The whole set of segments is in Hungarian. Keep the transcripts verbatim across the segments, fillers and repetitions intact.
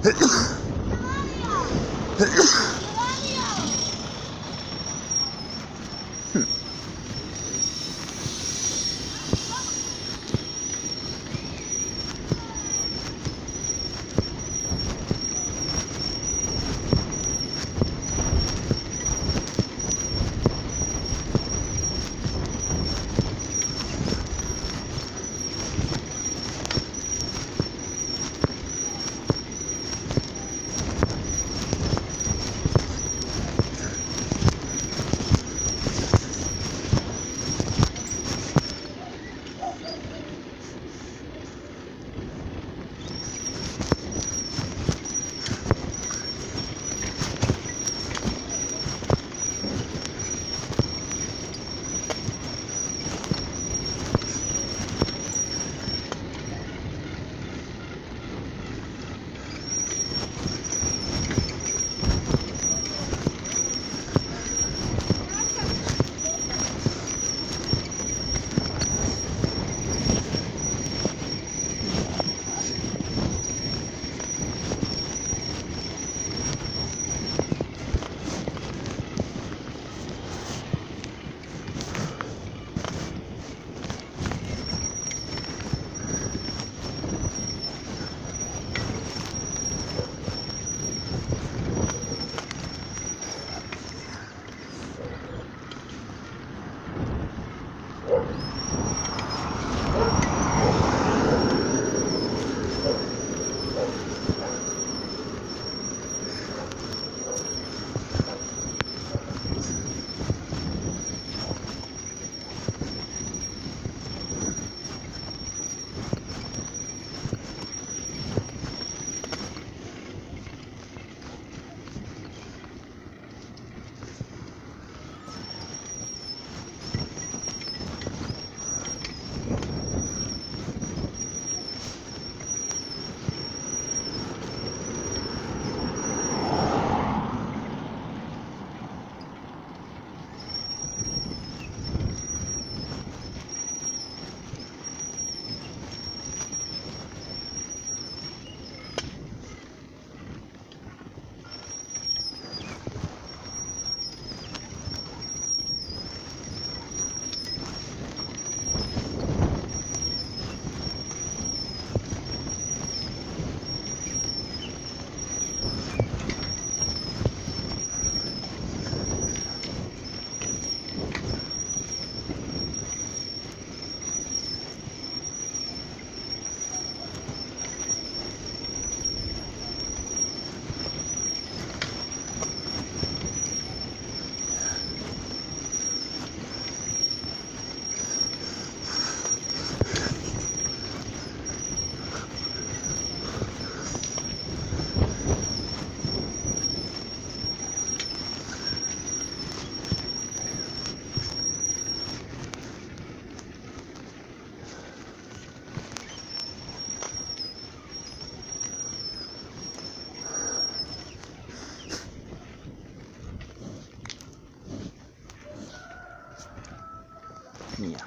Mia.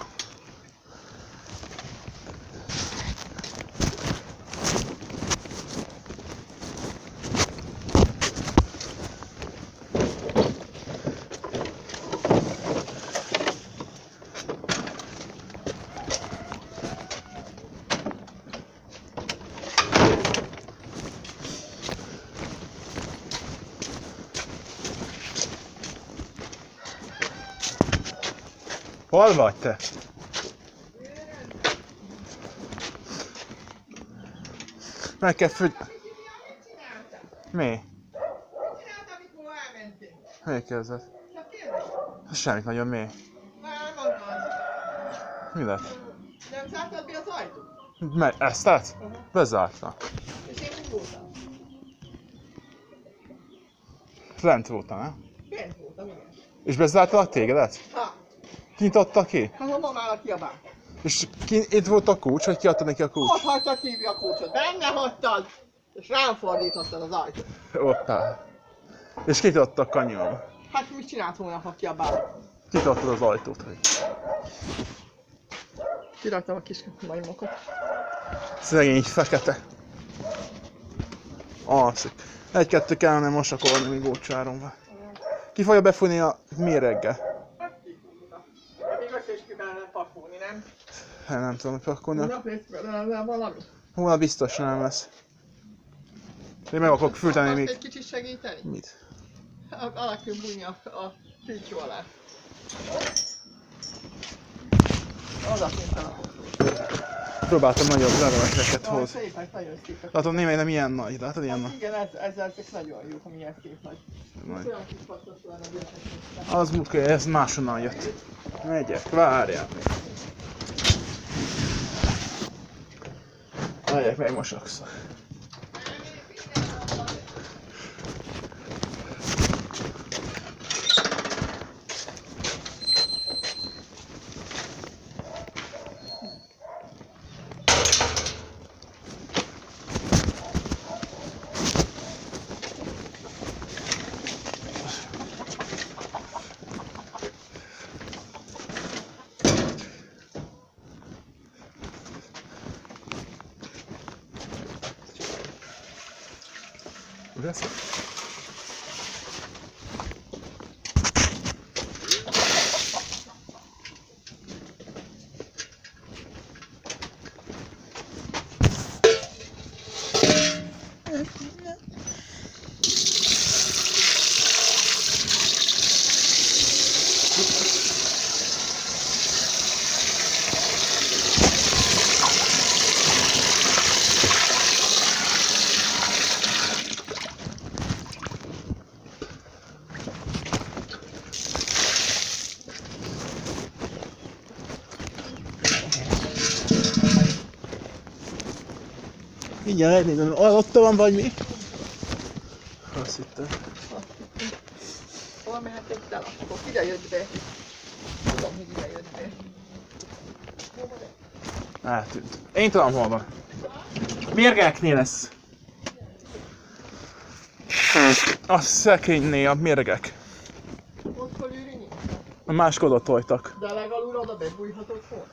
Hol vagy te? Meg kell fő... Mi? Miért kérdezed? Semmit nagyon, mi? Mi lett? Nem zártad be az ajtót? Mert ezt tett? Uh-huh. Bezárta. És én úgy voltam? Lent voltam, ne? Bent voltam, igen. És bezártalak tégedet? Ha. Kinyitotta ki? Hát a mamának kiabál. És ki, itt volt a kulcs, vagy kiadta neki a kulcs? Ott hagyta kívül a kulcsot, benne hagytad, és rám fordítottad az ajtót. Ott áll. És kinyitotta a kanyarba. Hát mit csinált volna, ha kiabál? Kinyitottad az ajtót, hogy... Kiraktam a kis majmokat. Szegény fekete. Alszik. Egy-kettő kellene mosakolni, míg ócsáron van. Ki fogja befújni a méreggel? Még össze is ki kellene pakolni, nem? Hát nem tudom, hogy pakolni. Hónap lesz belőle valami. Hónap biztos nem lesz. Én meg akarok fülteni Akarsz még... egy kicsit segíteni? Mit? Alá kell bújni a, a fűtyú alá. Az a kénytelen. Próbáltam nagyobb leveleket Jaj, hozni. szépek, nagyon szépek. Látod, némely nem ilyen nagy, látod ilyen Hát nagy? igen, ez, ezzel ezek nagyon jók, amilyen szép nagy. Nagy. Olyan kis passzos lenne, hogy ezek. Az múltkor, ez máshonnan jött. Megyek, várjál még. Megyek, megmosakszok. Lesz? Mindjárt megnézem, alatta van vagy mi? Azt hittem. Hol mehetek el? Akkor ide jött be. Tudom, hogy ide jött be. Eltűnt. Én tudom hol van. Mérgeknél lesz. A szekrénynél a mérgek. Ott fölül nincs. A máskor oda tojtak. De legalul oda bebújhatott volna.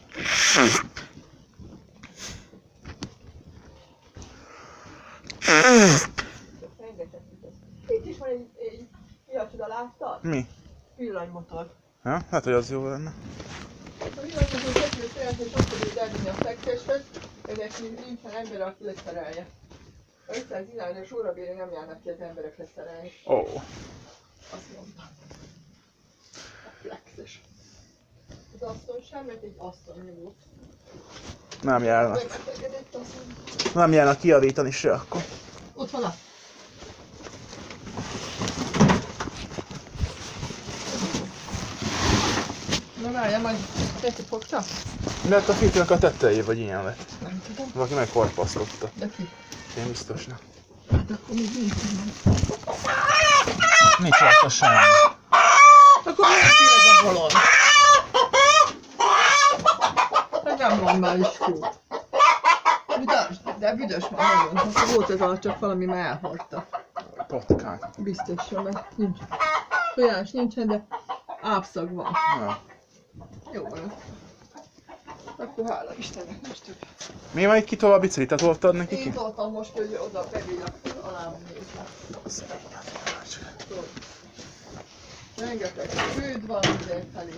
Itt is van egy, egy kiacsoda, láttad? Mi? Villanymotor. Ja, hát hogy az jó lenne. A villanymotor kettő szeretné sokszor elvinni a szekteshez, ezek nincsen ember, aki leszerelje. A ötszáz irányos órabérén nem járnak ki az emberek leszerelni. Ó. Oh. Azt mondta. A flexes. Az asztal sem, mert egy asztal nyugodt. Nem járnak. Megbetegedett azt mondja. Nem járnak kijavítani se akkor. Ott van a... Na várjál, majd teszi fogta? Mert a fűtőnek a tetejé vagy ilyen lett. Nem tudom. Valaki megkorpasztotta. De ki? Én biztos nem. Hát akkor még nincs. Nincs rajta semmi. Akkor miért ki ez a bolond? Ez nem normális kút. Büdös, de büdös már nagyon. Akkor volt ez alatt, csak valami már elhagyta. Patkány. Biztosan, mert nincs. Tojás nincsen, de ápszag van. Ja. Jó van. Akkor hála Istennek, most több. Mi majd ki tovább biciklit? Te toltad neki ki? Én toltam most, hogy oda bevigyek alám nézni. Rengeteg főd van ide felé.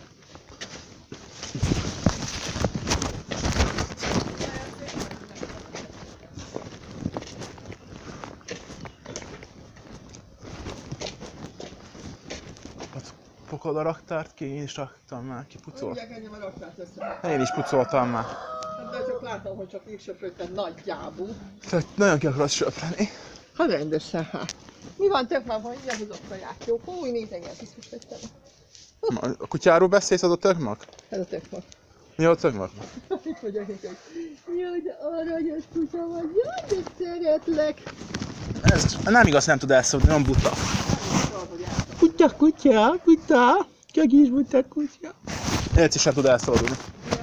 Pokol a raktárt ki, én is raktam már, kipucolt. Mindjárt ennyi már raktát össze. Én is pucoltam már. Hát de csak látom, hogy csak így söprötted nagyjából. Tehát nagyon ki akarod söpreni. Ha rendesen, hát. Mi van, tök már van, ilyen hozok kaját, jó? Új, nézengel, biztos tettem. A kutyáról beszélsz, az a tökmak? Ez a tök van. Mi a tökmak? Itt vagyok neked. Jaj, de aranyos kutya vagy, jaj, de szeretlek. Ez nem igaz, nem tud elszólni, nem buta. Kutya, kutya, kutya, kis buta kutya. Élci sem tud elszólalni.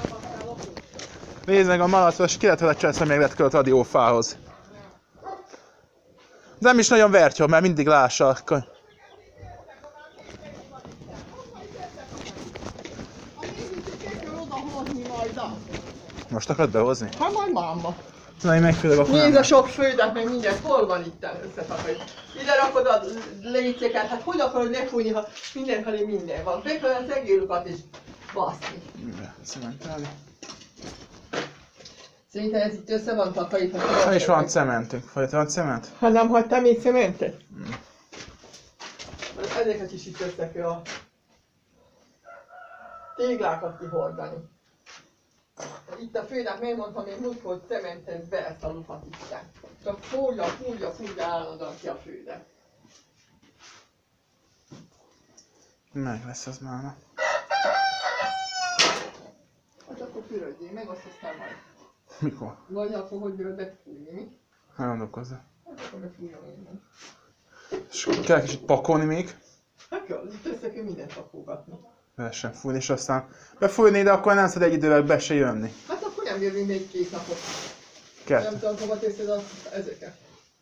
Nézd meg a malacot, és ki lehet vele csinálni, még lehet költ radiófához. De nem is nagyon vertja, mert mindig lássa akkor. Most akarod behozni? Hát majd máma. Tudom, én megfőleg akkor Nézd a nem. sok földet, meg mindent, hol van itt összetakarít? Ide rakod a léceket, hát hogy akarod lefújni, ha minden felé minden van? Be kell az egérukat is baszni. Be, cementálni. Szerintem ez itt össze van takarítva. Ha is van cementünk. Vagy van cement? Ha nem hagytam még cementet? Hmm. Ezeket is itt össze kell a téglákat kihordani. Itt a főnek megmondtam, hogy múltkor cementez be ezt a lufat itten. Csak fúrja, fúrja, fúrja állandóan ki a főnek. Meg lesz az máma. Hát akkor fürödjél meg, azt aztán majd. Mikor? Vagy akkor hogy bírod befújni, mi? Ne gondolkozzak. Hát akkor befújom én. És kell kicsit pakolni még. Hát kell, itt össze kell mindent pakolgatni. Lehessen fújni, és aztán befújni, de akkor nem szed egy idővel be se jönni. Hát akkor nem jövünk még két napot. Kettő. Nem tudom, hova teszed az, ezeket.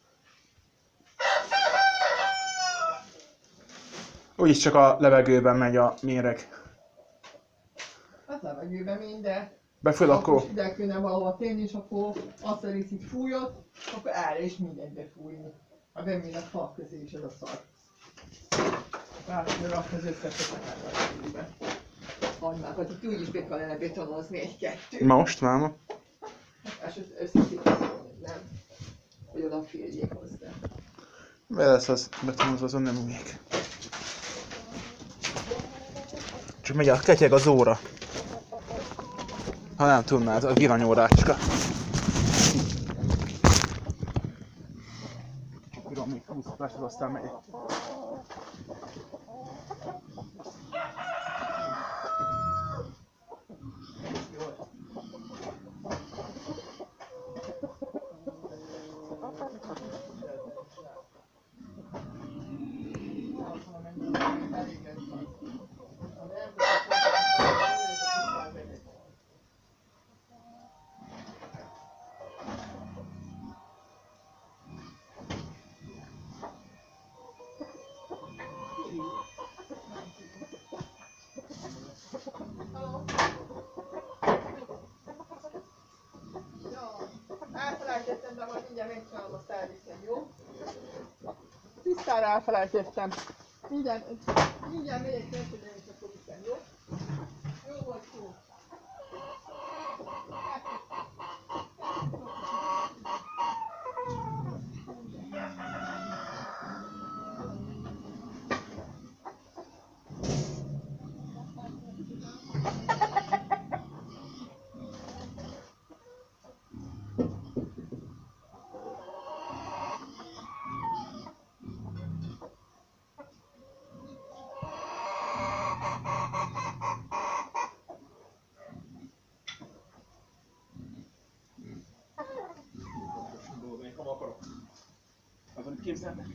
Úgyis csak a levegőben megy a méreg. Hát levegőben minden. Befújod akkor? Akkor ide kéne valahova tenni, és akkor azt a részt fújod, akkor erre is mindent befújni. Ha bemér a fal közé is ez a szar. Várj, rakd az összeset a fűbe. Hagymákat, itt úgyis be kellene betonozni egy-kettő. Most, máma? Hát és összeszíteni, nem? Hogy odaférjék hozzá. Be lesz az betonozva, azon nem még. Csak megy a ketyeg az óra. Ha nem tudnád, a villanyórácska. Bírom még húsz percet, aztán megy. Elfelejtettem, de majd mindjárt megcsinálom, azt elviszem, jó? Tisztára elfelejtettem. Mindjárt, mindjárt megyek megcsinálni, és akkor viszem, jó? Jó volt szó. Azon képzeld meg.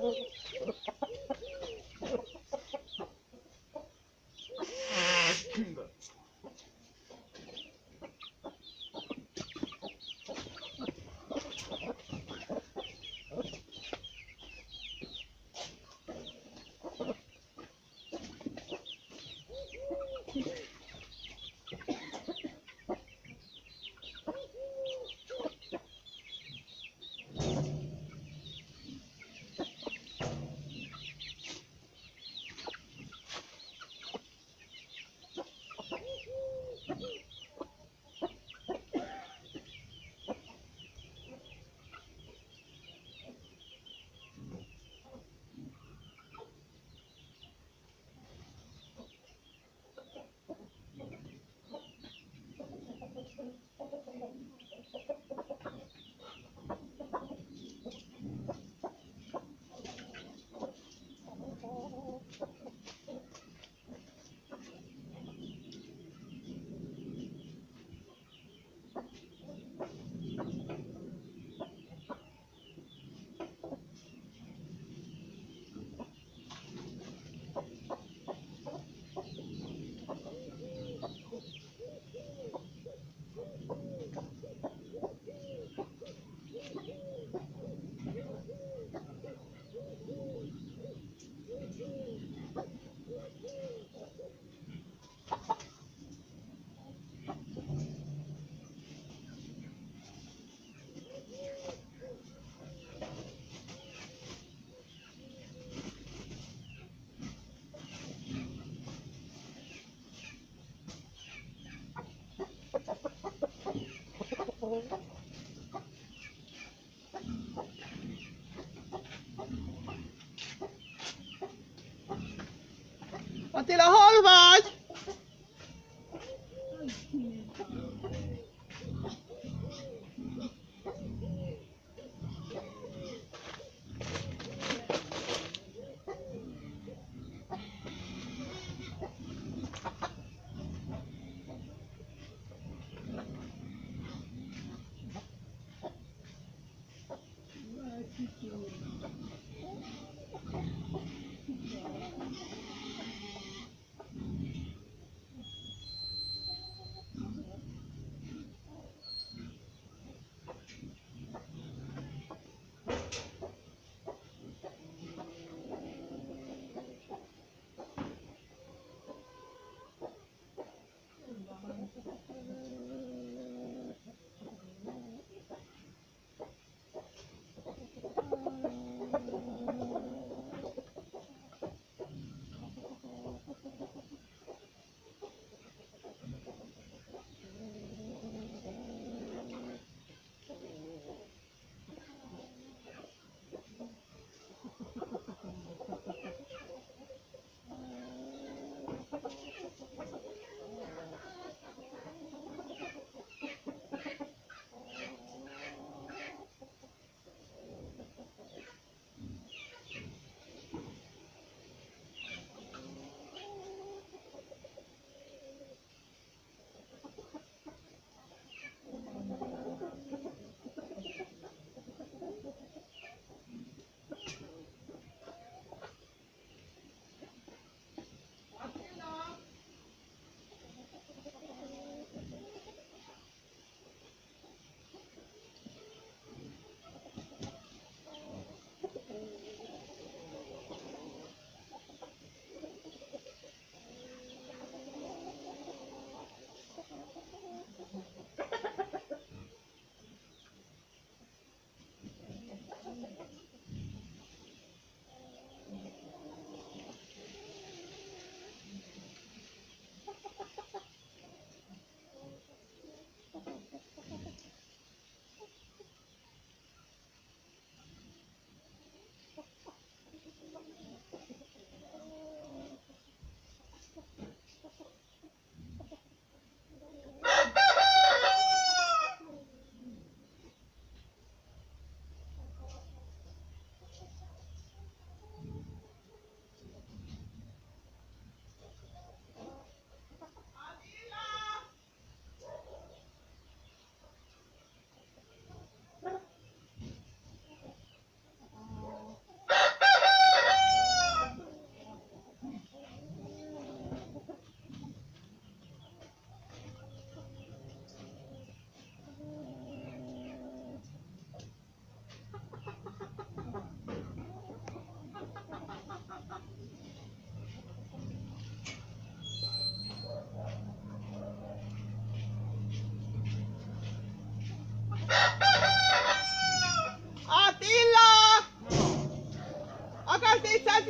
Attila, hol vagy?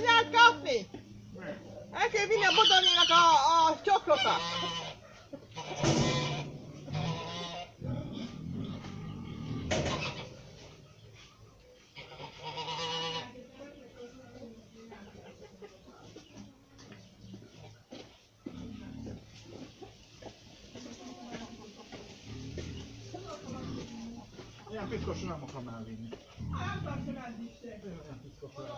csinált kapni? El kell vinni a Bodornénak a, a csokrokat. Ilyen piszkosra nem akarom elvinni. Nem tartom el is. Ilyen piszkosra.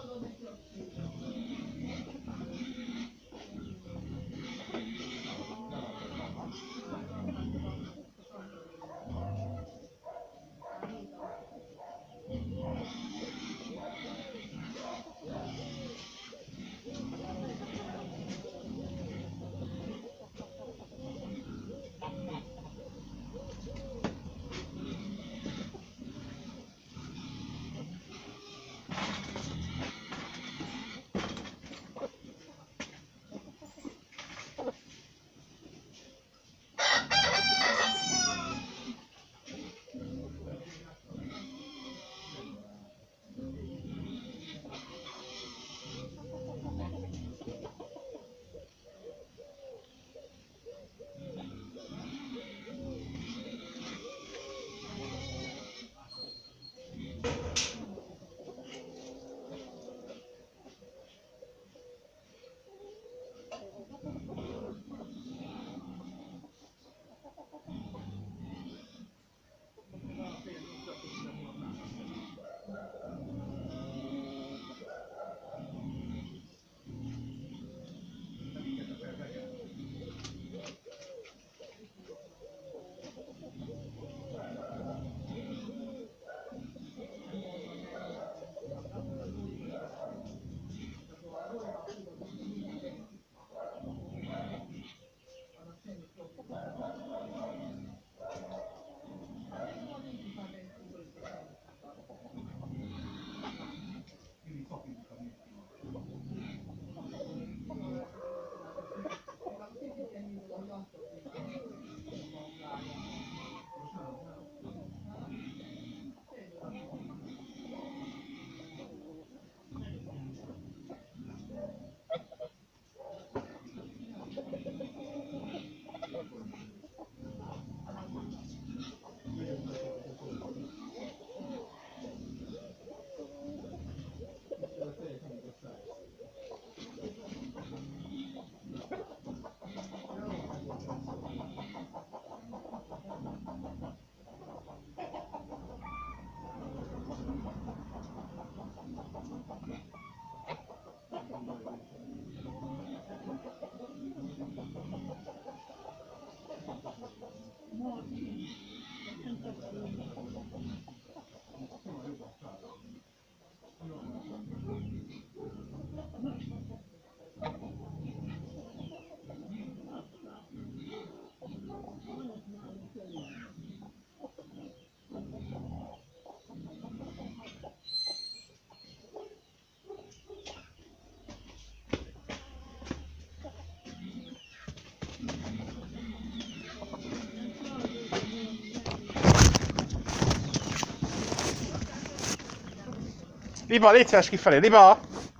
Liba, légy szíves kifelé, Liba!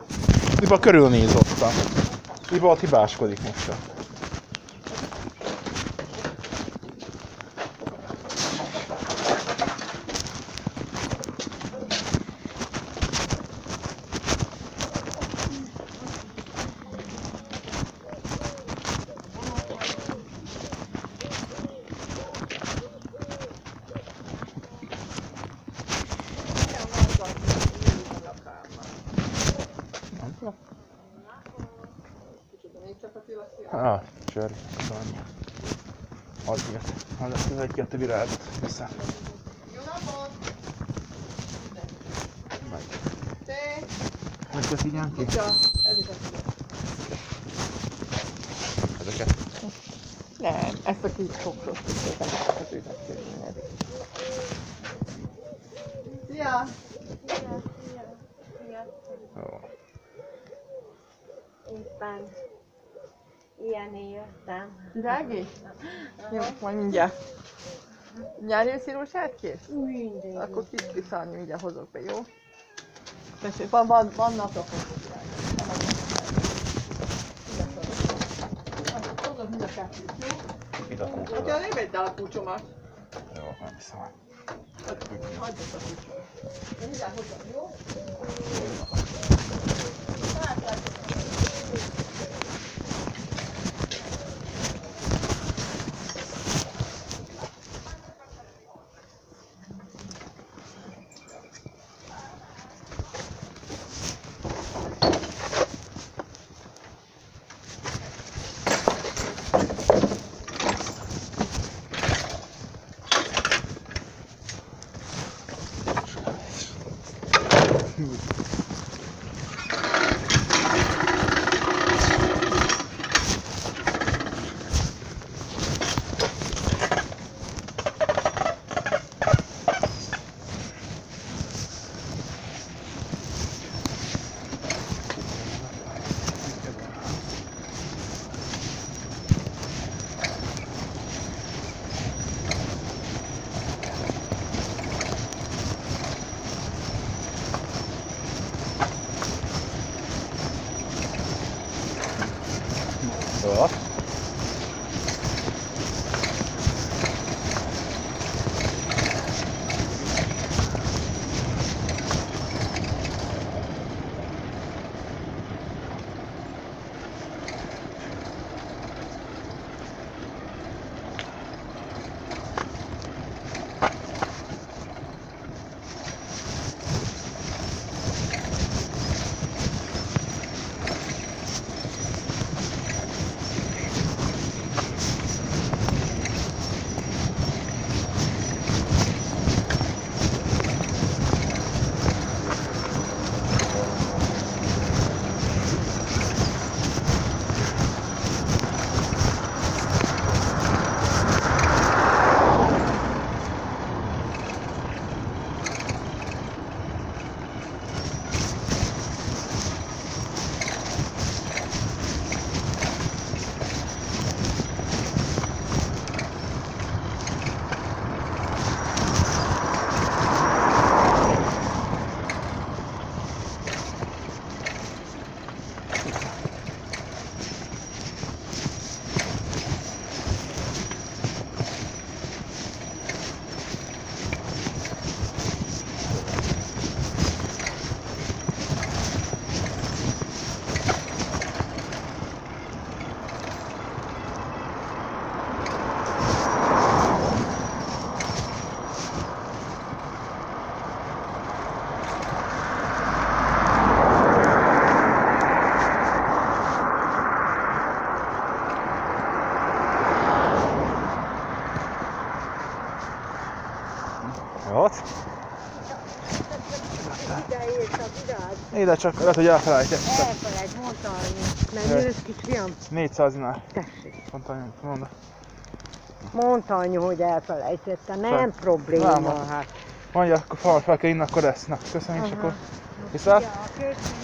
Liba körülnéz ottan. Liba ott hibáskodik most. Ah, csörg, szörny. Azért. Az egy-kettő virágot viszem. Jó napot! Meg. Te! Ezeket így ki? Ja, ezeket tudom. Ezeket? Nem, ezt a kis sokros ezeket az őket körülnél. Szia! Szia, szia, szia. Ó. Éppen ilyené jöttem. Virági? Jó, majd mindjárt. Nyári őszírósát kész? Mindig. Akkor kis kiszarni, mindjárt hozok be, jó? Tessék, van, van, vannak a fotók. kettőt, jó? Itt a Hát kókra. nem vedd el a kulcsomat. Jó, nem hiszem. Hagyd ott a kulcsomat. Én mindjárt hozom, jó? Jó. Jó. Ide írtak, ide az. Ide csak, lehet, hogy elfelejtettem. Elfelejt, mondta anyu. Mennyire kisfiam? négyszáz dinár. Tessék. Mondta anyu, mondta. Mondta anyu, hogy elfelejtette. Nem Nem. probléma, Nem, nem. hát. Mondja, akkor fel, fel kell inni, akkor ezt. Na, köszönjük, és Aha. akkor viszlát. Ja, köszönjük.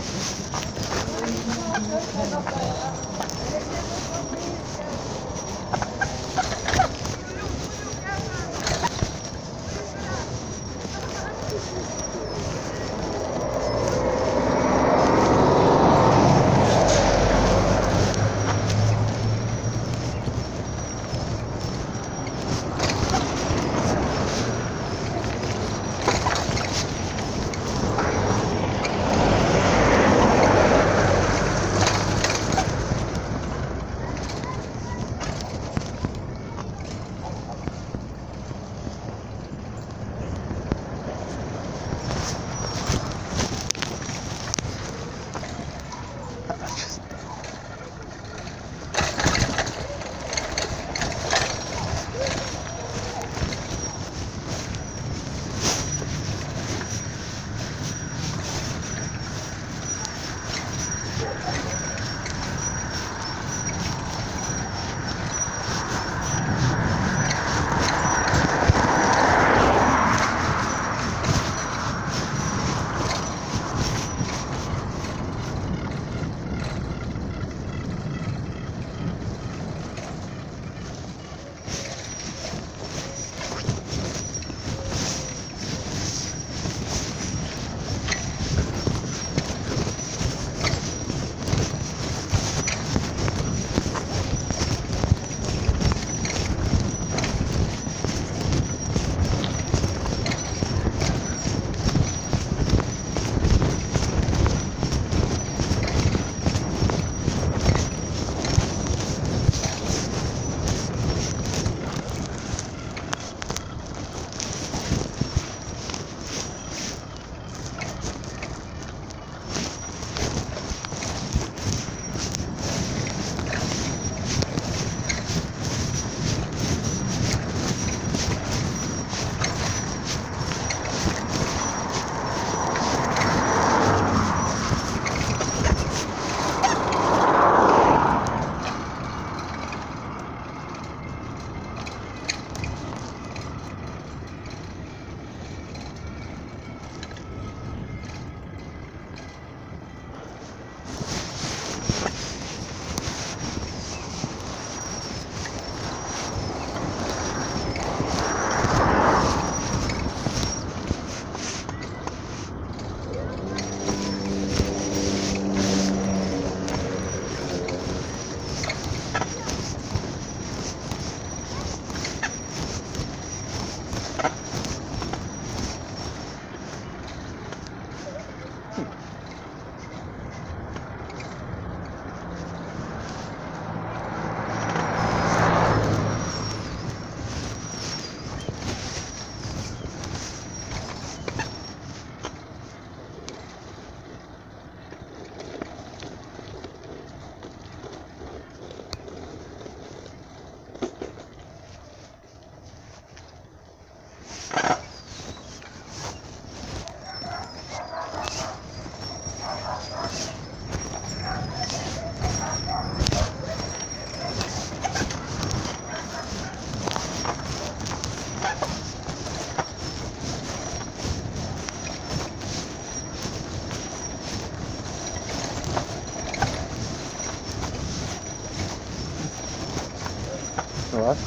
What?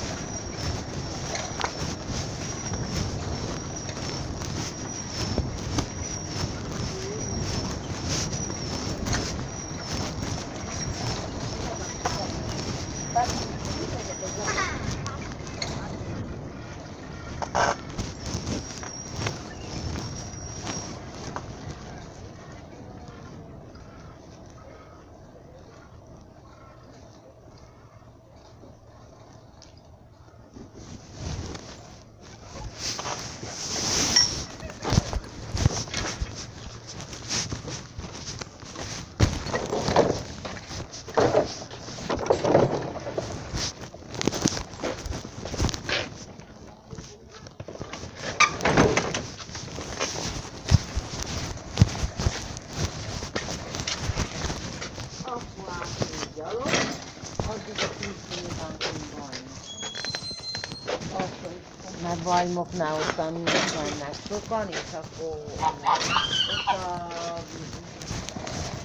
Mert Bajmoknál ottan mennek sokan, és akkor ott a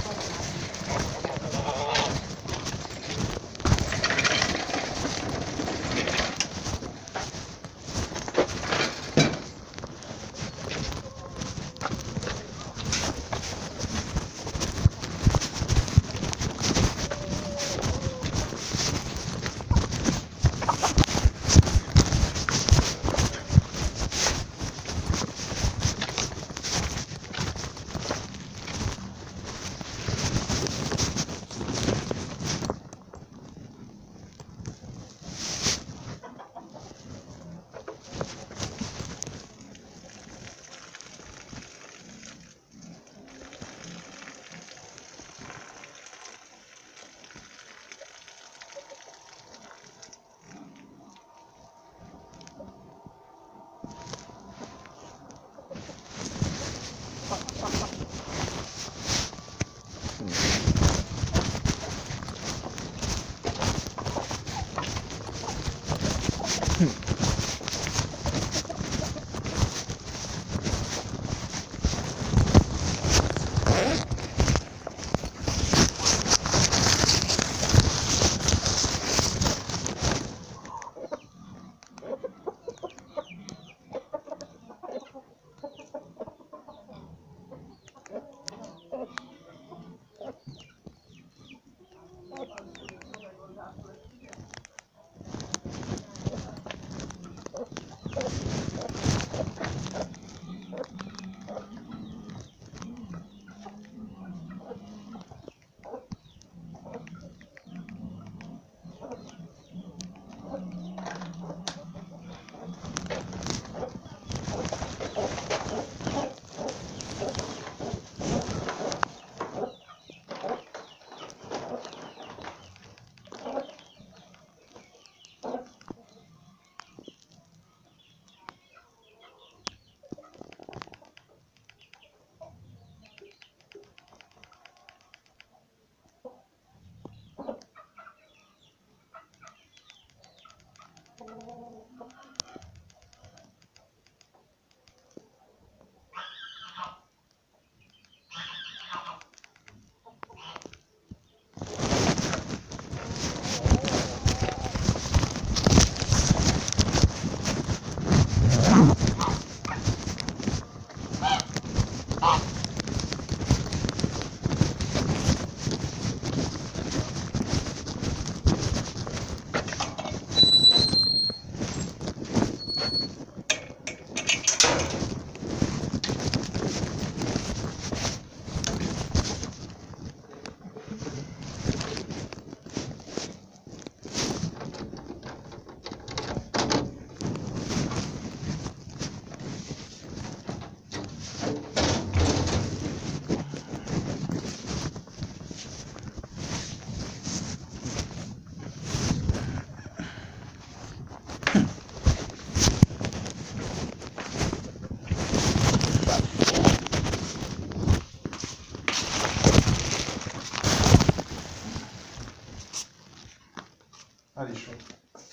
El is van.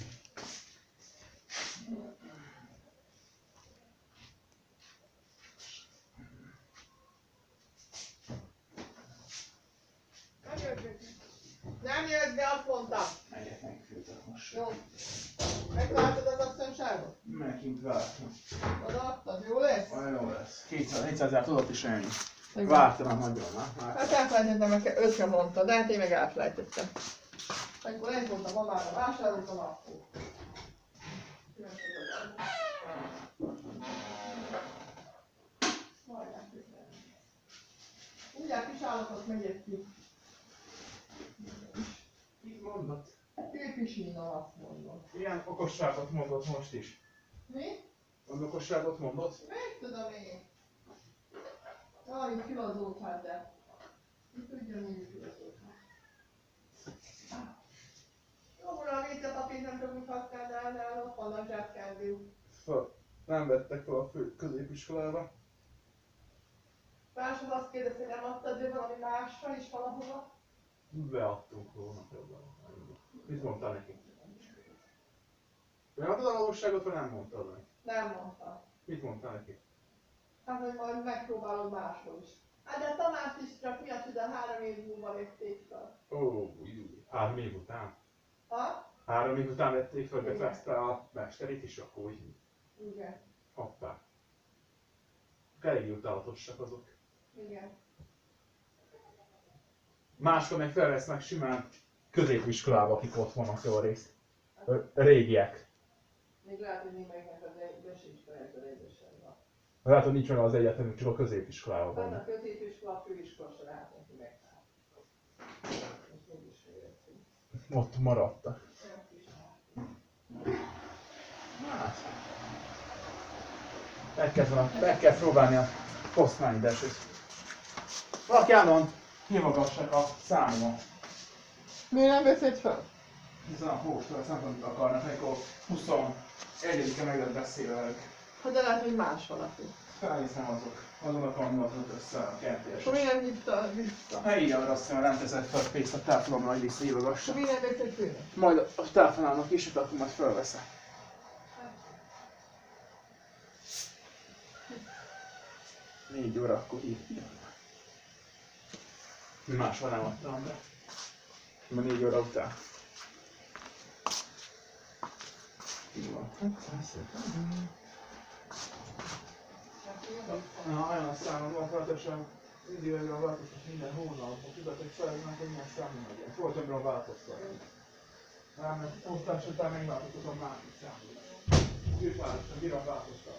Nem jössz be, azt mondtam. Megyek megfőzök most. Jó. Megváltod az asszonyságot? Megint vártam. Odaadtad, jó lesz? Olyan jó lesz. kétszáz-négyszáz tudott is elni. Vártam nagyon, na. Hát elfelejtettem, meg ötre mondta, de hát én meg elfelejtettem. Amikor egy mondtam mamára, vásároltam, akkor. Mindjárt kis állatot megyek ki. Mit mondott? Kőpisínom, azt mondom. Ilyen okosságot mondott most is. Mi? Az okosságot mondott? Meg tudom én. Jaj, filozófát, de... Mi tudja, mi filozófát. Jó, uram, itt a papírt nem tudunk használni, de ott van a zsebkendő. Szóval nem vettek fel a fő középiskolába. Máshol azt kérdez, hogy nem adtad ő valami másra is valahova? Beadtunk volna jobban. Mit mondtál neki? Beadtad a valóságot, vagy nem mondtad meg? Nem mondta. Mit mondtál neki? Hát, hogy majd megpróbálod máshol is. Hát de Tamás is csak miatt ide három év múlva vették fel. Ó, jú, három év után. Ha? Három év után vették fel, Igen. befejezte a mesterét is, akkor úgy. Igen. Hoppá. Elég utálatosak azok. Igen. Máskor meg felvesznek simán középiskolába, akik ott vannak jó részt. Ö, Régiek. Még lehet, hogy némelyiknek az egyesiskolától egyesen van. Lehet, hogy nincs meg az egyetemük, csak a középiskolában Hát a van. középiskola, a főiskola se lehet neki megszállni. És mégis fejlesztünk. Ott maradtak. Olyan kis Hát. Meg kell, meg kell próbálni a posztmánydesőt. Valaki állandóan hívogassak a számomat. Miért nem veszed fel? Hiszen a postól ezt nem tudom, mit akarnak, amikor huszonegyedike meg lett beszélve velük. Hogy de lehet, hogy más valaki. Felhiszem azok. Azon akarnak adott össze a kertélyes. Akkor miért nem hívta vissza? Hát így arra azt hiszem, hogy nem teszed fel a pénzt a telefonomra, hogy visszahívogassak. Akkor miért nem veszed főre? Majd a telefonálnak is, akkor majd felveszem. Négy óra, akkor hívjuk. Máshol nem adtam be. Ma négy óra után. Így van. Na, olyan a számom van, folyamatosan időre változtat minden hónapban. Tudod, hogy felhívnak, hogy milyen számom legyen. Folyamatosan változtatni. Mert osztás után megváltoztatom másik számot. Őfáltosan bírom változtatni.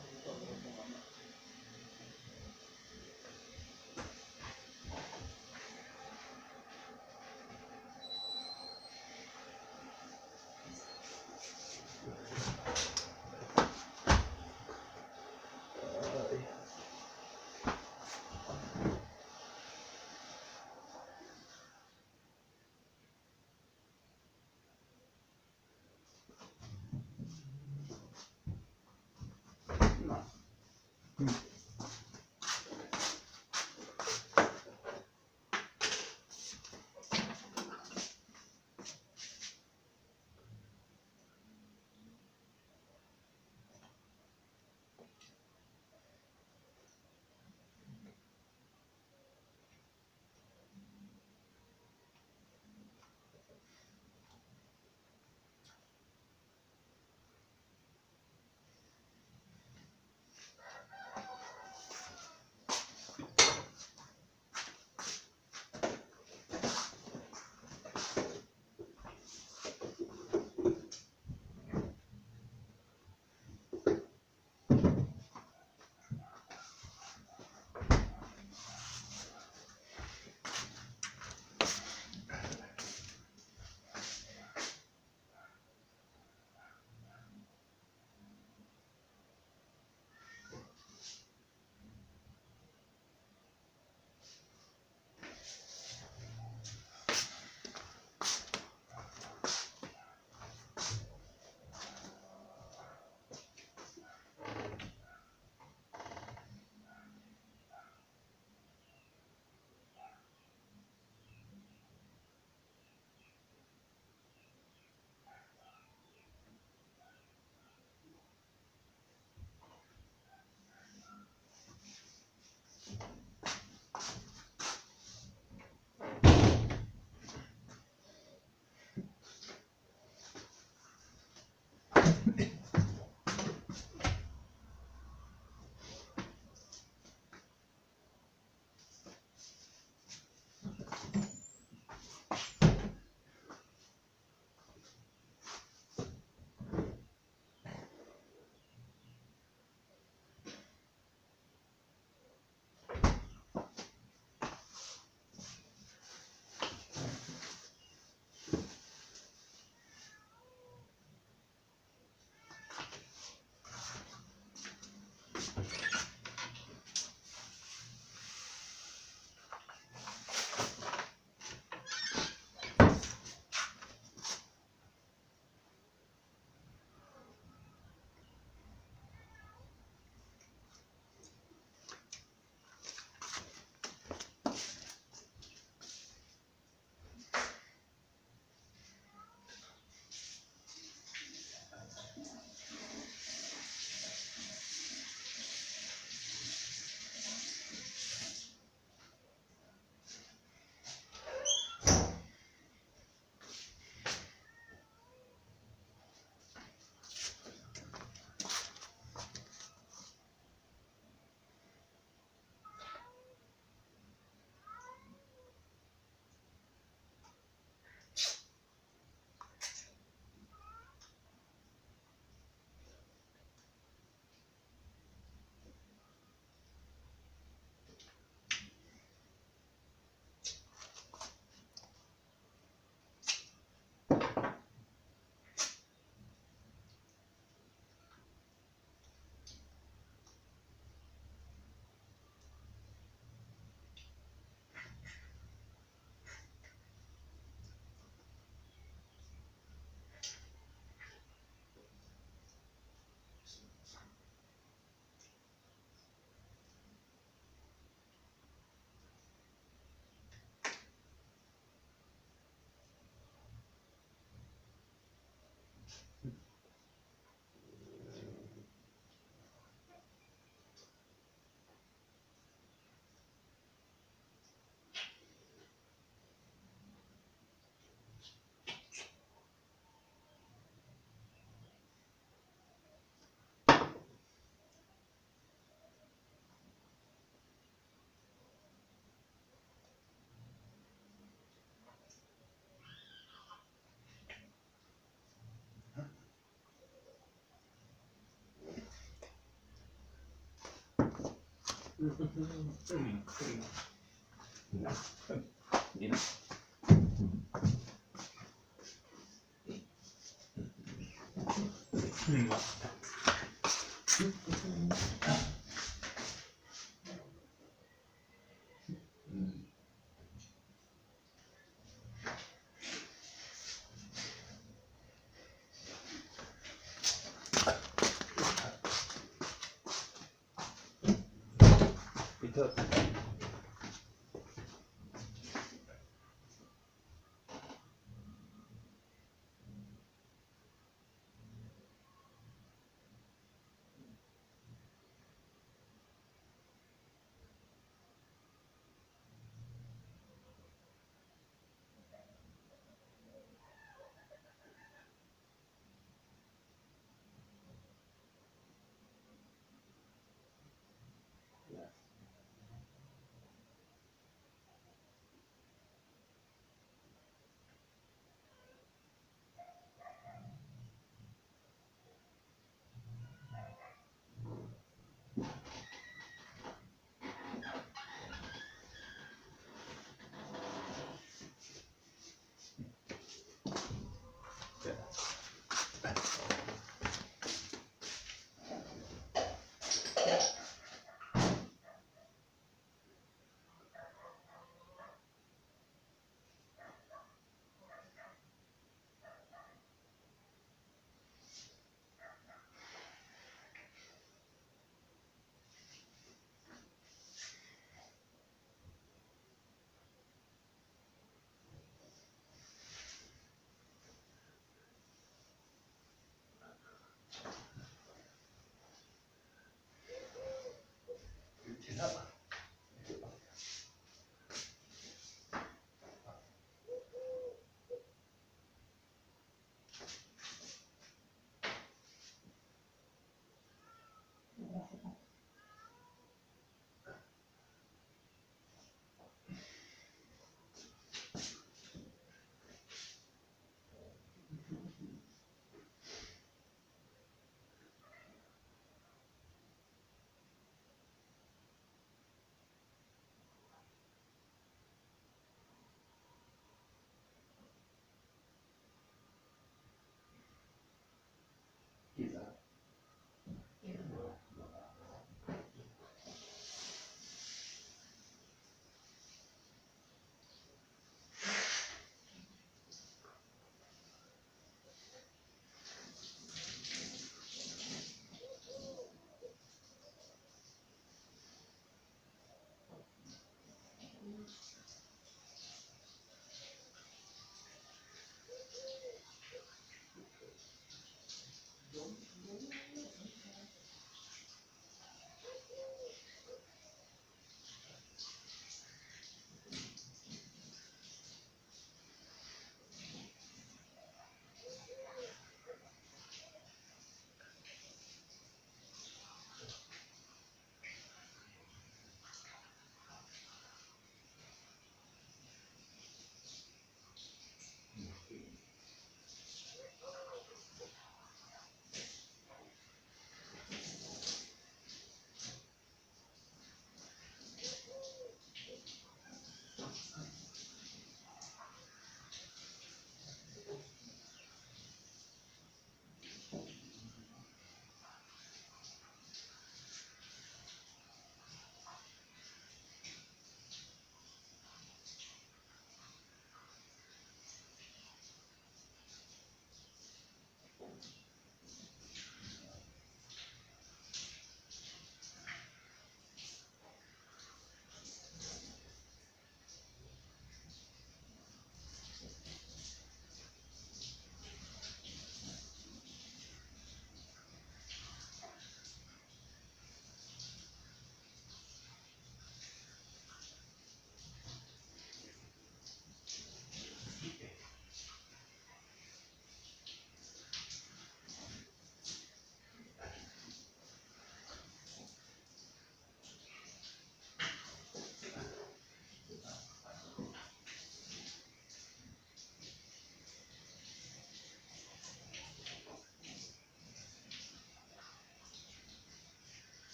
Na. Hm. Dina. Itu.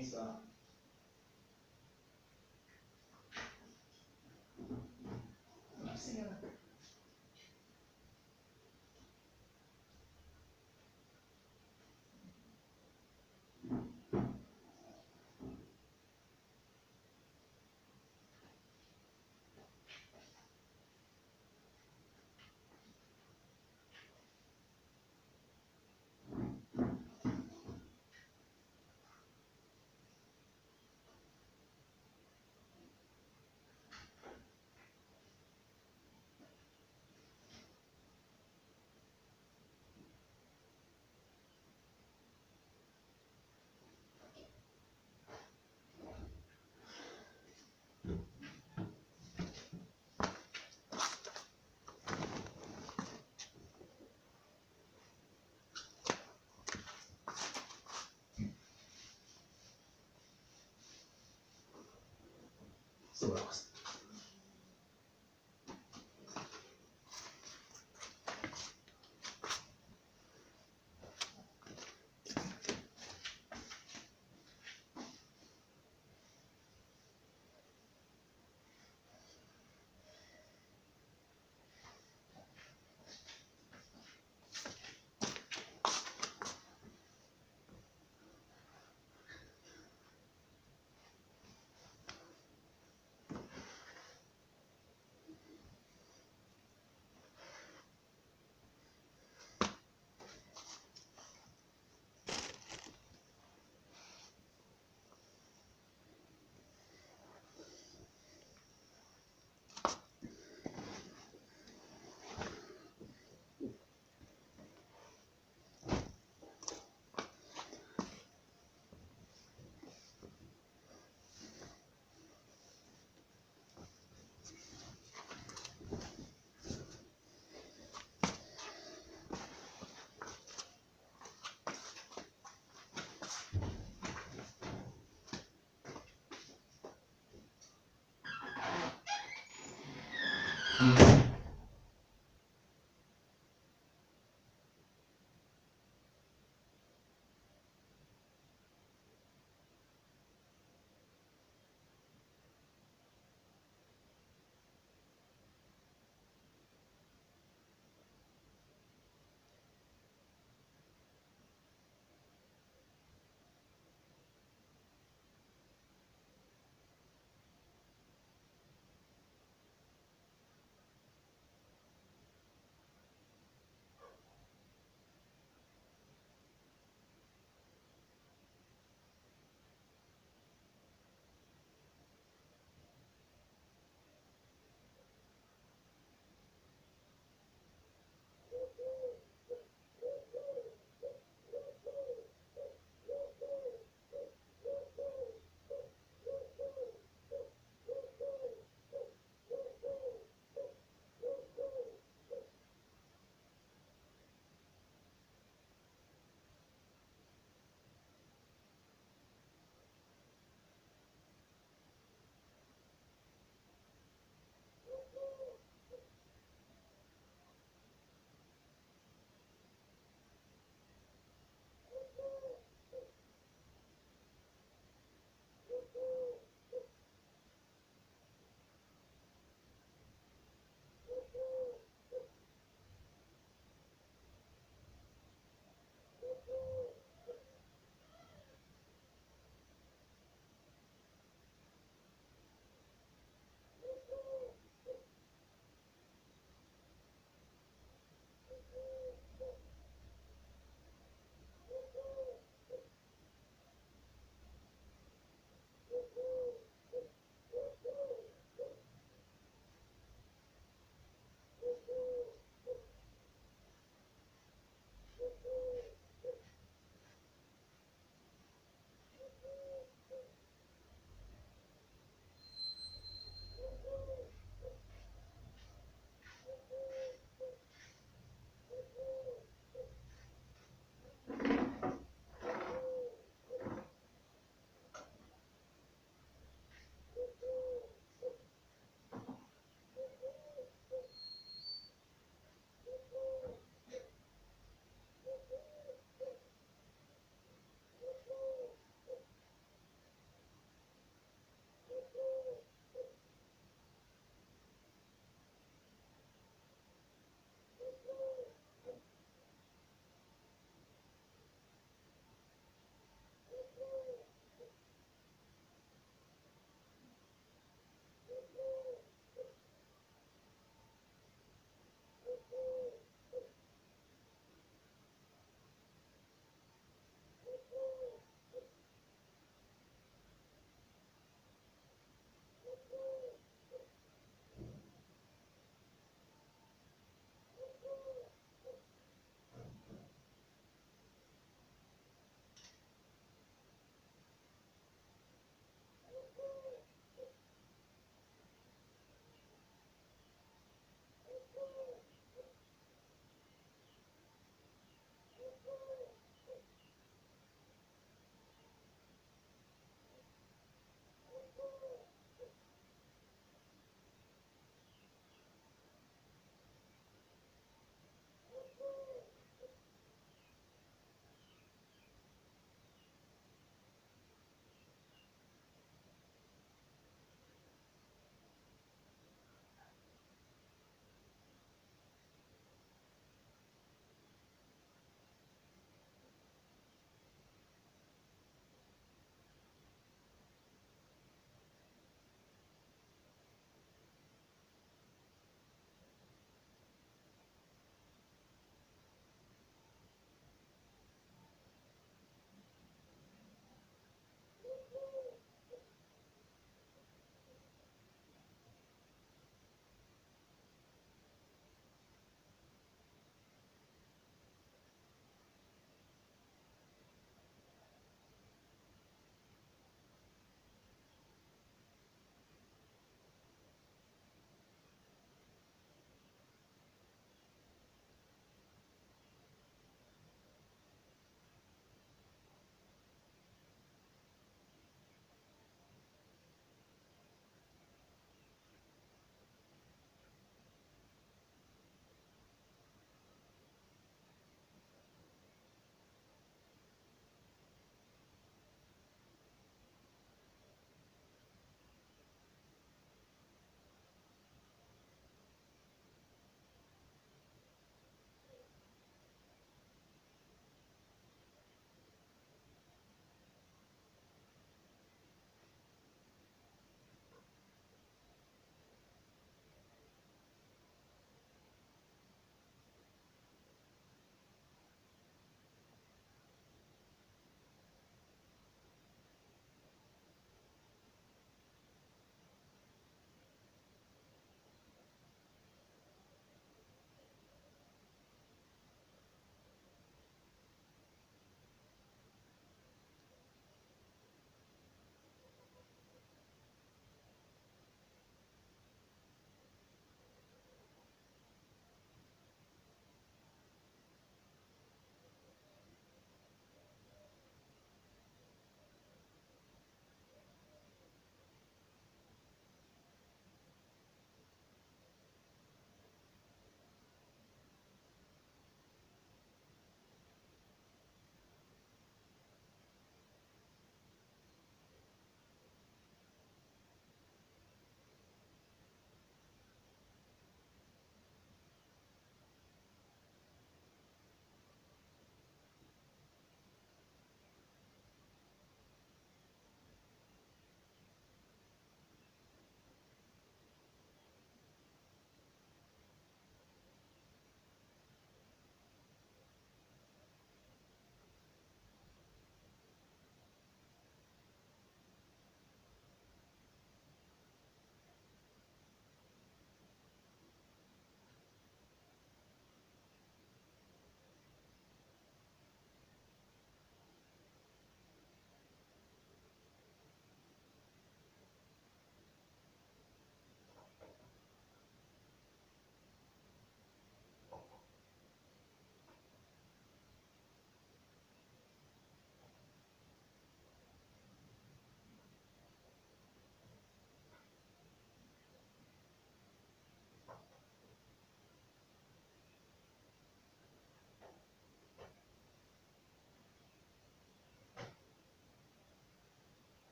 észre. Beszélnek. Szórakozz.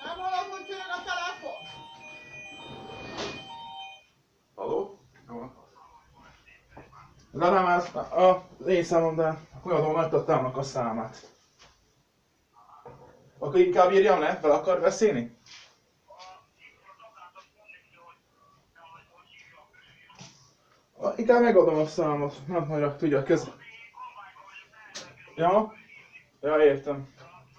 Nem hallom, hogy csörög a telefon. Haló? De nem ez az én számom, de akkor adom nagytattámnak a számát. Akkor inkább írjam le, vele akar beszélni? Inkább megadom a számot, nem nagyra tudja köz... Ja? Ja, értem.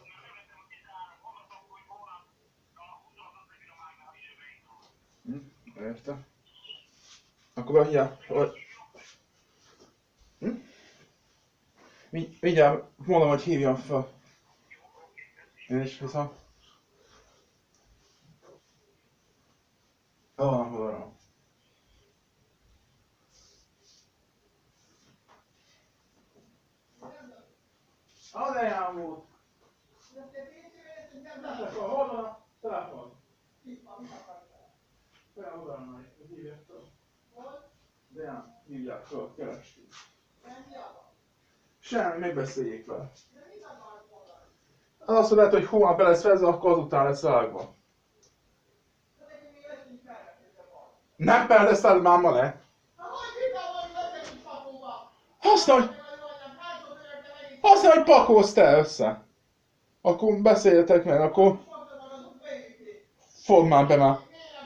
Hm, értem. Akkor behívja. Hm? Mindjárt mondom, hogy hívjam fel. És viszont... Ó, nem tudom. Az eljám volt. Hol van a telefon? Olyan odaadnál, hogy hívják fel. De nem, hívják fel, kerestünk. Semmi, megbeszéljék vele. Az azt mondja, hogy hónap be lesz felezve, akkor azután lesz vágva. Nem perdezted már ma le? Azt mondja, hogy... Azt mondja, hogy pakolsz te össze. Akkor beszéljetek meg, akkor... Fogd már be már.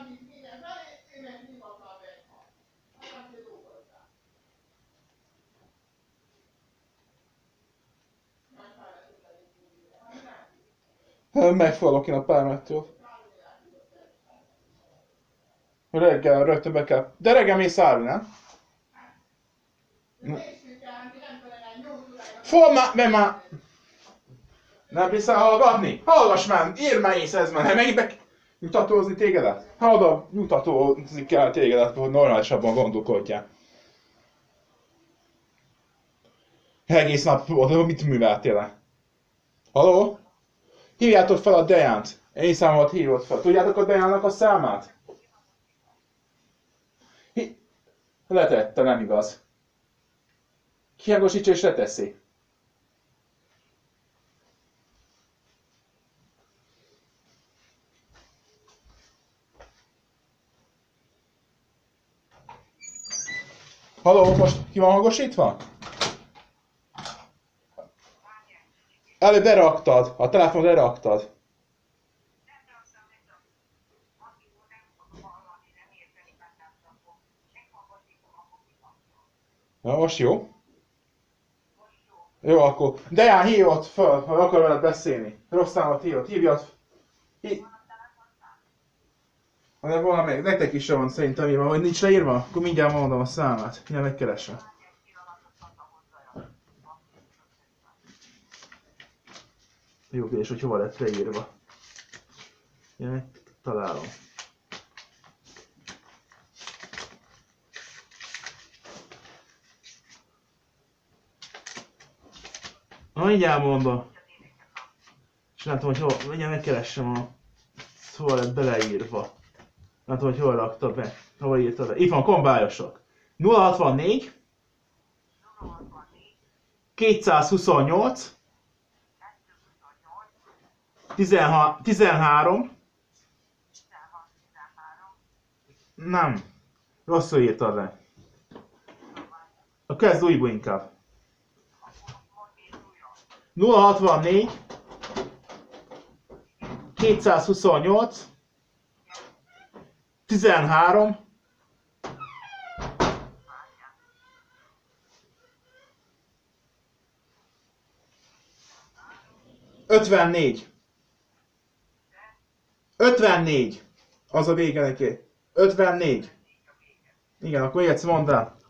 Megfogok én a pármettől. Reggel rögtön be kell. De reggel mész állni, nem? Fogd már, be már! Nem hiszel hallgatni? Hallgass már! Írd már ész ez már! Hát megint be nyugtatózni tégedet? Hát oda nyugtatózni kell tégedet, hogy normálisabban gondolkodjál. Egész nap oda mit műveltél le? Haló? Hívjátok fel a Dejánt. Én számomat hívott fel. Tudjátok a Dejánnak a számát? Hi... Letette, nem igaz. Kiágosítsa és leteszi. Haló, most ki van hangosítva? Előbb leraktad, a telefon leraktad. Na most jó? Jó, akkor Deján hívott föl, ha akar veled beszélni. Rossz számot hívott, hívjad. Hí... De valami, nektek is van szerintem írva, vagy nincs leírva? Akkor mindjárt mondom a számát. Mindjárt megkeresem. Jó kérdés, hogy hova lett leírva. Én találom. Na, mindjárt mondom. És látom, hogy hol, mindjárt megkeressem a... Hol lett beleírva. Látom, hogy hol rakta be. Hol írta be. Itt van, kombályosok. nulla hatvannégy. kétszázhuszonnyolc. tizenhárom. Nem. Rosszul írtad le. A kezd újból inkább. nulla hatvannégy. kétszázhuszonnyolc. tizenhárom. ötvennégy. ötvennégy. Az a vége neki. ötvennégy. Igen, akkor még egyszer mondd el.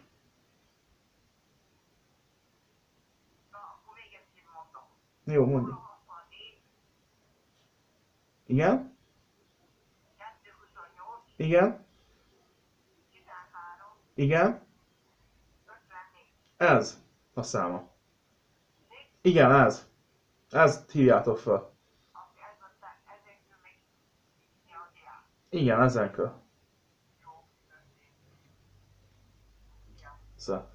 Jó, mondj. Igen? Igen? Igen? Ez a száma. Igen, ez. Ezt hívjátok fel. Igen, ezenkről. Szóval.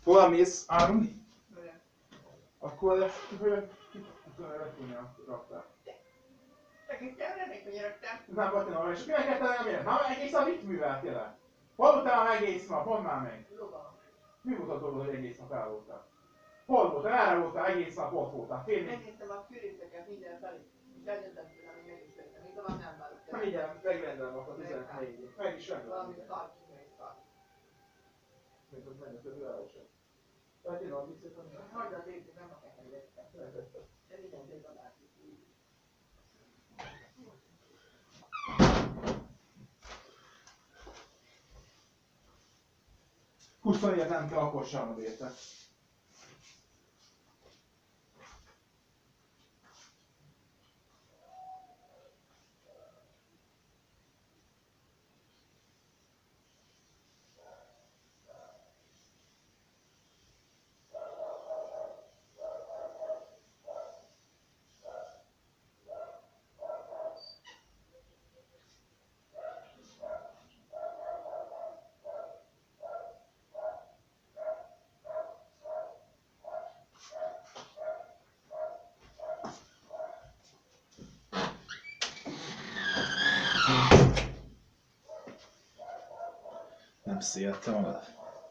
Hol mész árulni? Olyan. Akkor lesz, hogy repülni a raktár. Egész ellennék, hogy raktam. Nem volt nem, és kinek kell tenni a miért? Na, egész nap mit műveltél? Hol voltál már egész nap? Mondd már meg! Logan. Mi volt a dolog, hogy egész nap el voltál? Hol voltál? Erre voltál, egész nap ott voltál. Fél négy. Megnéztem a fűrészeket mindenfelé. És eldöntöttem tőlem, hogy megismertem. Még van nem bárok. Na mindjárt, megrendelem akkor tizennégy. Meg is rendelem. Valami tartsuk meg tart. Mint ott mennyi közül elesett. Tehát én addig szépen nem. Hagyd az évt, nem akár helyzettem. De minden tőle látszik. huszonnégyet nem kell, akkor sem érte. Nem szélte magad?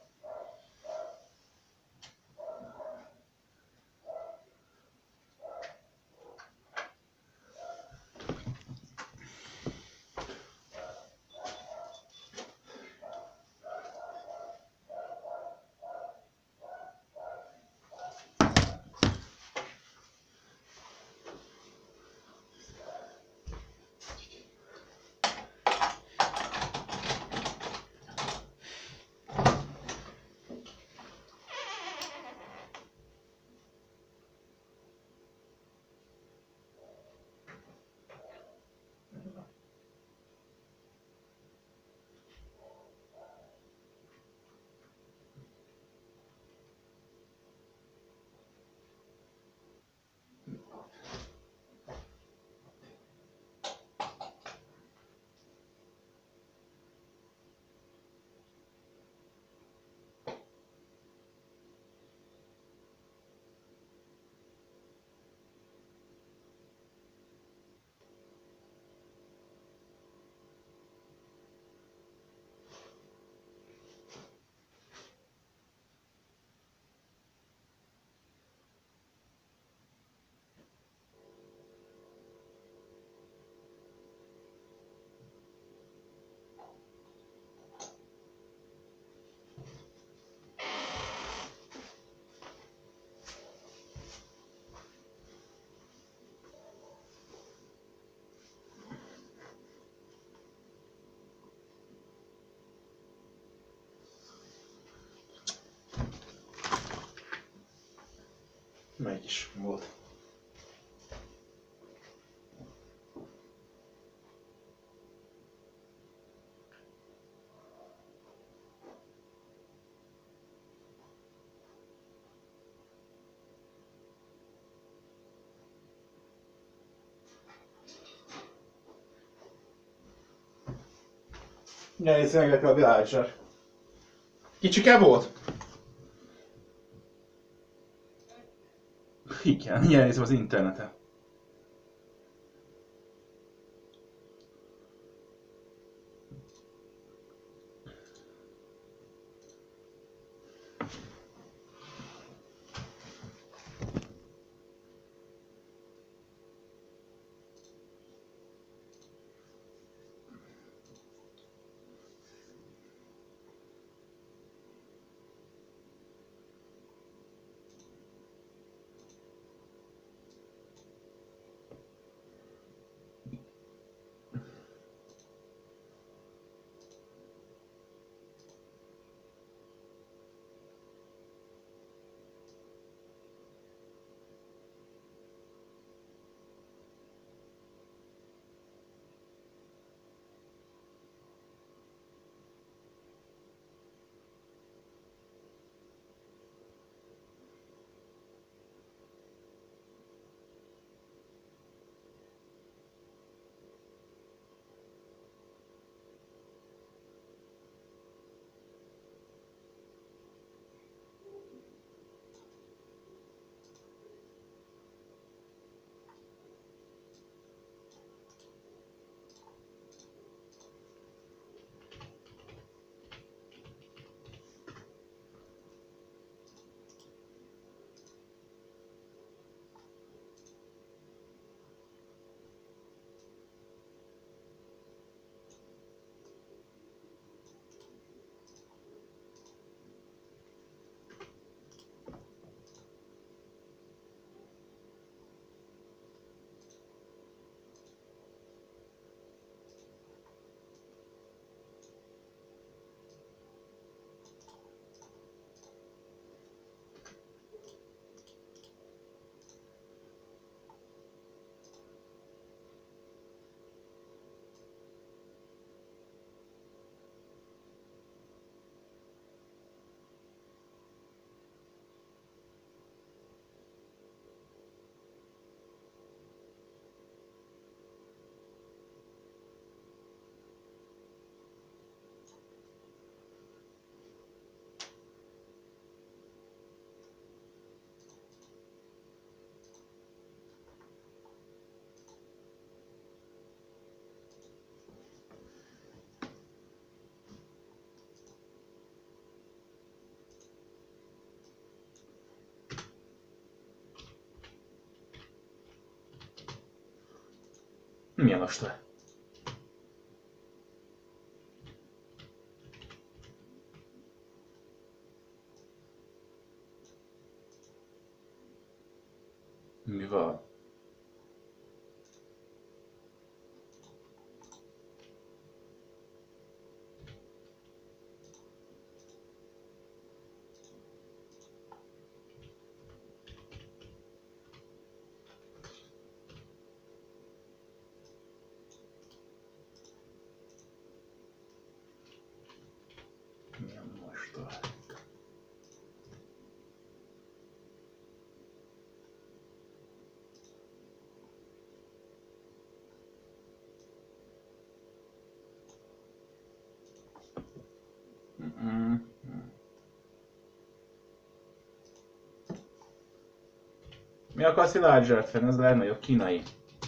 Meg is volt. Ja, és meglepő a világcsár. Kicsike volt? Igen, mindjárt nézem az interneten. Milyen ostoba? Mi van? Milyen mostoha? Mm-mm. Mi akarsz Elijah-t fenn? Ez a legnagyobb kínai.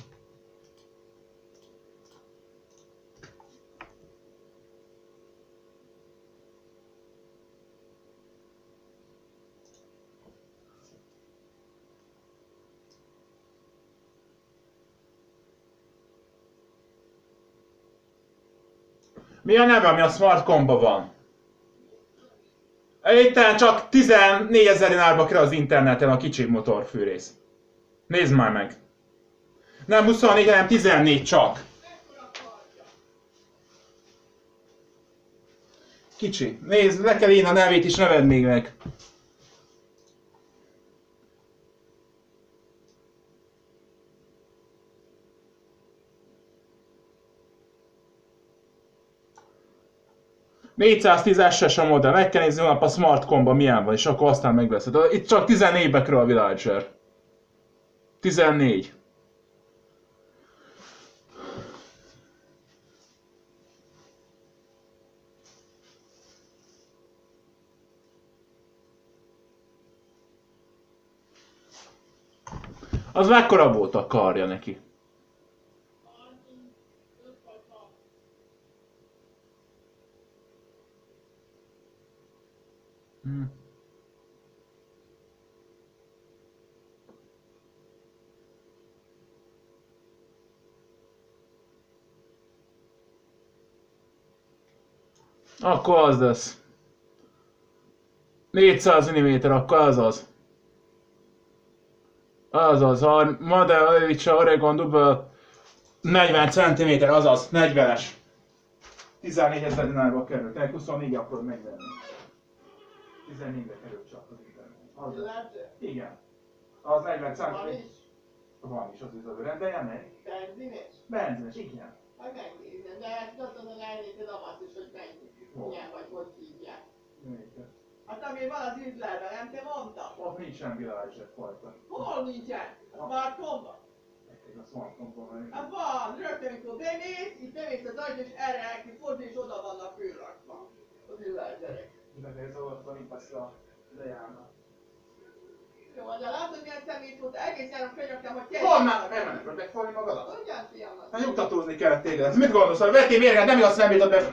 Mi a neve, ami a Smart Combo van? Itt csak tizennégyezer dinárba kerül az interneten a kicsi motorfűrész. Nézd már meg! Nem huszonnégy, hanem tizennégy csak. Kicsi. Nézd, le kell írni a nevét is, neved még meg. négyszáztíz es es a modell, meg kell nézni holnap a Smart Combo milyen van, és akkor aztán megveszed. Itt csak tizennégybe kerül a Villager. tizennégy. Az mekkora volt a karja neki? Hmm. Akkor az lesz. négyszáz milliméter, akkor az az. Azaz, a Model Elite Oregon Double negyven centiméter, azaz, negyvenes. tizennégyezer dinárba került, tehát huszonnégy akarod megvenni. tizennégybe került csak az internet. Igen. Az negyven centiméter. Van is, az is az rendeljen meg. Benzines? Benzines, igen. Majd megnézem, de ezt tudod, elnézed azt is, hogy mennyi. Milyen vagy, hogy hívják. Melyiket? Hát ami van az üzletben, nem te mondtad? Ott nincsen Villager fajta. Hol nincsen? A Smartphone-ban? A Smartphone-ban van. Hát van, rögtön amikor bemész, itt bemész az ajtó, és erre elkifordul, és oda vannak fölrakva. Az Villagerek. De ez alatt van itt azt a lejárat. Jó, de látod milyen szemét volt, egész nyáron felraktam, hogy Fogd már! Elmennek, hogy megfogni magadat? Ugyan, fiam, az. Hát nyugtatózni kellett téged. Mit gondolsz, hogy vettél mérget, nem igaz, nem jutott be.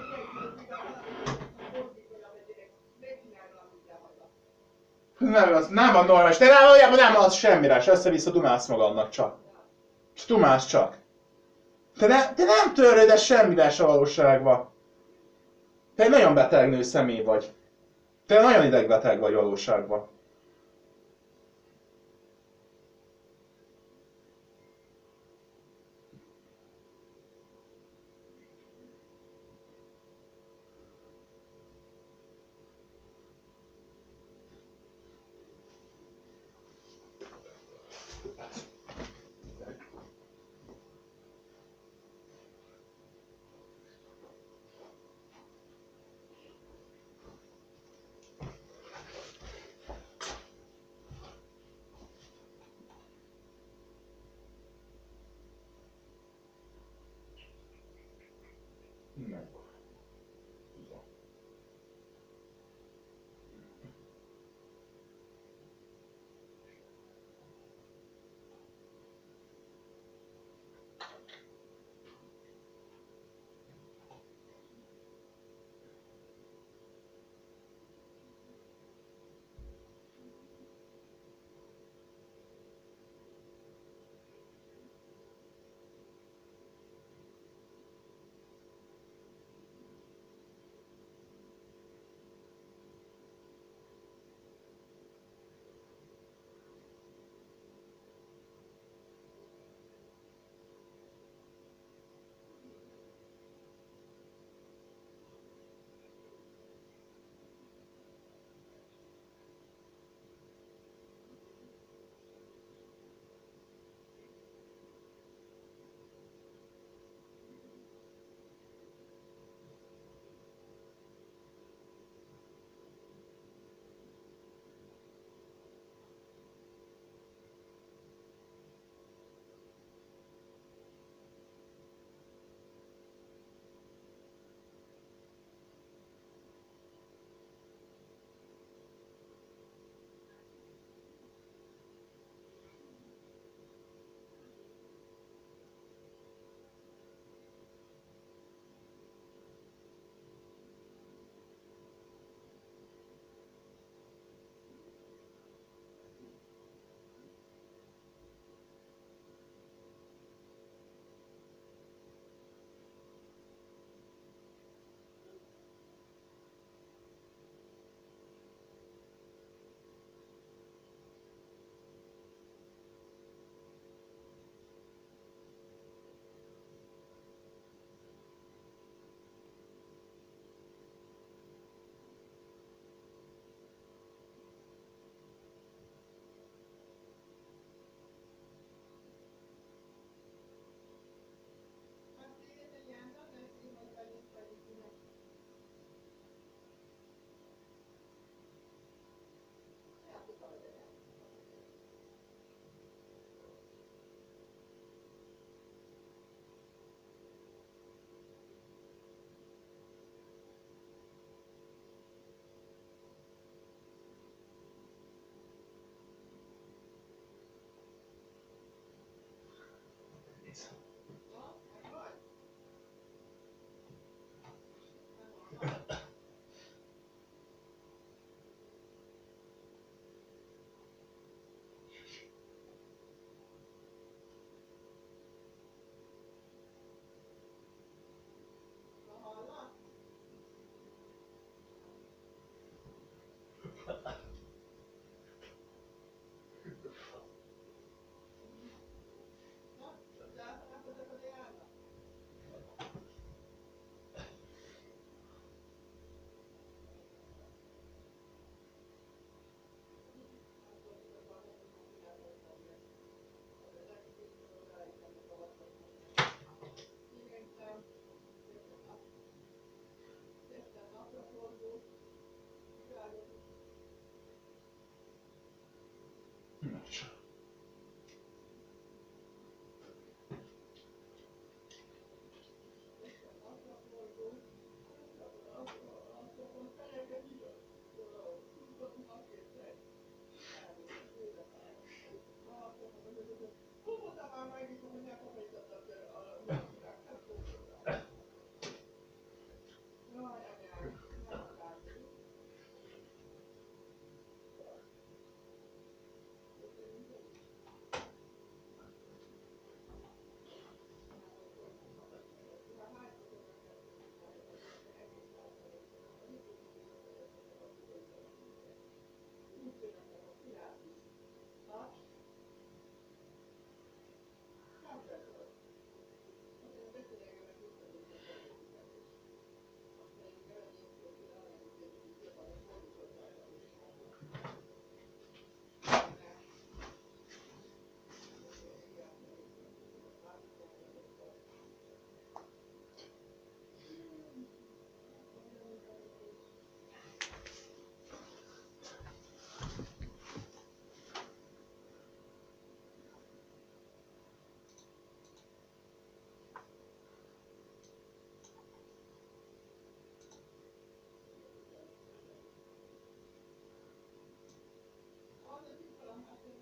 Nem, az nem van normális. Te nem, valójában nem az semmire, és össze-vissza dumálsz magadnak csak. És dumálsz csak. Te, ne, te nem törődesz semmivel se valóságban. Te egy nagyon beteg nő személy vagy. Te nagyon idegbeteg vagy valóságban.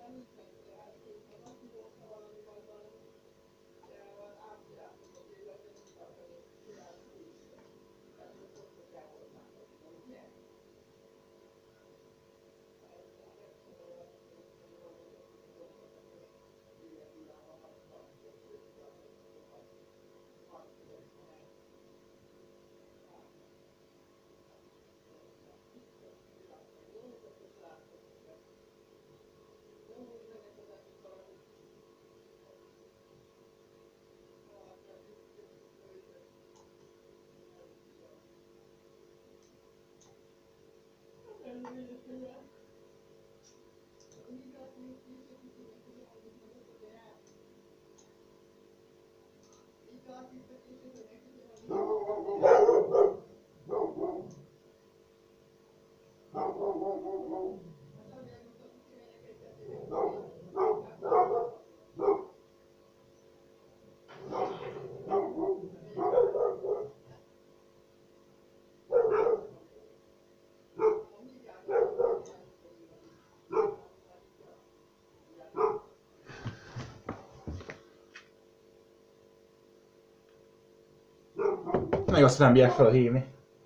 Még azt nem bírják felhívni.